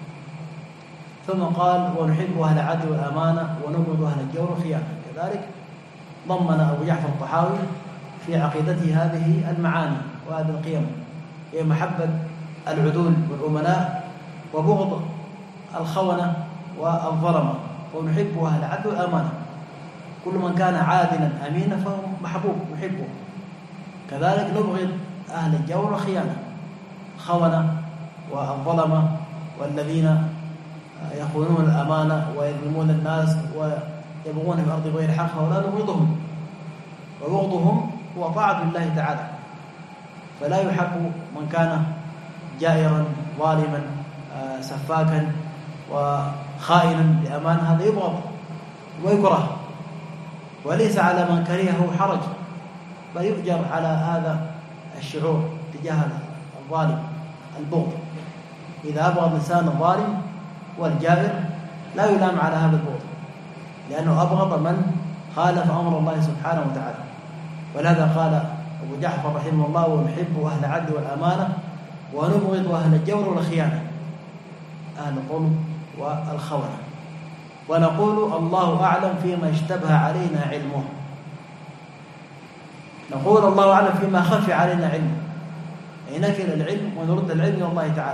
ثم قال: ونحب أهل العدل والأمانة ونبغض أهل الجور والخيانة. كذلك ضمن أبو جعفر الطحاوي في عقيدته هذه المعاني وهذه القيم، هي محبة العدول والأمناء وبغض الخونة والظلمة. ونحب أهل العدل والأمانة، كل من كان عادلا أمينا فهو محبوب نحبه. كذلك نبغض أهل الجور والخيانة، الخونة والظلمة والذين يخونون الأمانة ويظلمون الناس ويبغون في الأرض بغير حق، هؤلاء نبغضهم، وبغضهم هو طاعة الله تعالى. فلا يحب من كان جائرا ظالما سفاكا وخائنا لأمان، هذا يبغض ويكره، وليس على من كرهه حرج، بل يؤجر على هذا الشعور تجاه الظالم البغض. إذا أبغض الإنسان الظالم والجائر لا يلام على هذا البغض، لأنه أبغض من خالف أمر الله سبحانه وتعالى. ولهذا قال أبو جعفر رحمه الله: ونحب أهل العدل والأمانة ونبغض أهل الجور والخيانة، أهل الظلم والخونة. ونقول: الله أعلم فيما اشتبه علينا علمه. نقول الله أعلم فيما خفي علينا علمه، يعني نكل العلم ونرد العلم إلى الله تعالى،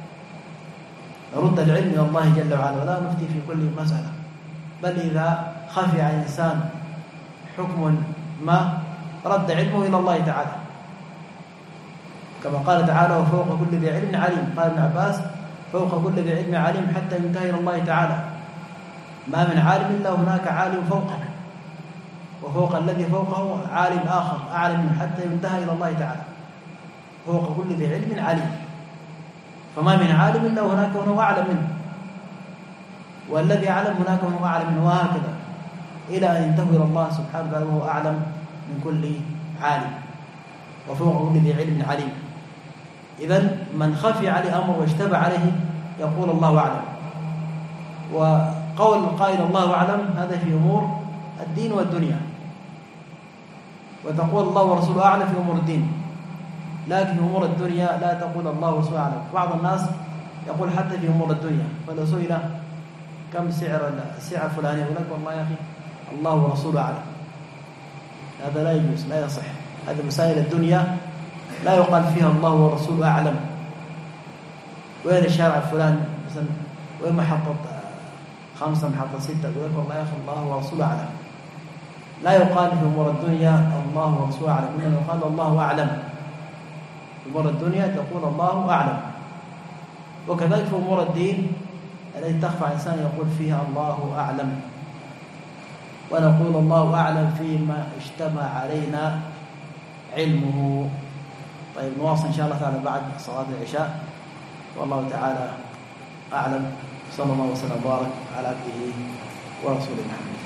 نرد العلم إلى الله جل وعلا ولا نفتي في كل مسألة. بل إذا خفي على الإنسان حكم ما رد علمه إلى الله تعالى، كما قال تعالى: وفوق كل ذي علم عليم. قال ابن عباس: فوق كل ذي علم عليم حتى ينتهي إلى الله تعالى. ما من عالم إلا هناك عالم فوقه، وفوق الذي فوقه عالم آخر أعلم منه حتى ينتهي إلى الله تعالى. فوق كل ذي علم عليم، فما من عالم إلا هناك وهو أعلم منه، والذي أعلم هناك وهو أعلم منه، وهكذا إلى أن ينتهي إلى الله سبحانه وتعالى وهو أعلم من كل عالم، وفوق كل ذي علم عليم. إذن من خفي عليه أمر واشتبه عليه يقول الله أعلم. وقول القائل الله أعلم هذا في أمور الدين والدنيا، وتقول الله ورسوله أعلم في أمور الدين، لكن في أمور الدنيا لا تقول الله ورسوله أعلم. بعض الناس يقول حتى في أمور الدنيا، فلو سئل كم سعر السعر الفلاني يقول لك والله يا أخي الله ورسوله أعلم. هذا لا يجوز، لا يصح. هذه مسائل الدنيا لا يقال فيها الله ورسوله أعلم. وين الشارع الفلاني مثلا، وين محطة خمسة محطة ستة، يقول لك والله يا أخي الله ورسوله أعلم. لا يقال في أمور الدنيا الله ورسوله أعلم، إنما يقال الله أعلم. في أمور الدنيا تقول الله أعلم. وكذلك في أمور الدين التي تخفى على الإنسان يقول فيها الله أعلم. ونقول الله أعلم فيما اشتبه علينا علمه. طيب نواصل إن شاء الله تعالى بعد صلاة العشاء، والله تعالى أعلم. صلى الله وسلم وبارك على عبده ورسوله محمد.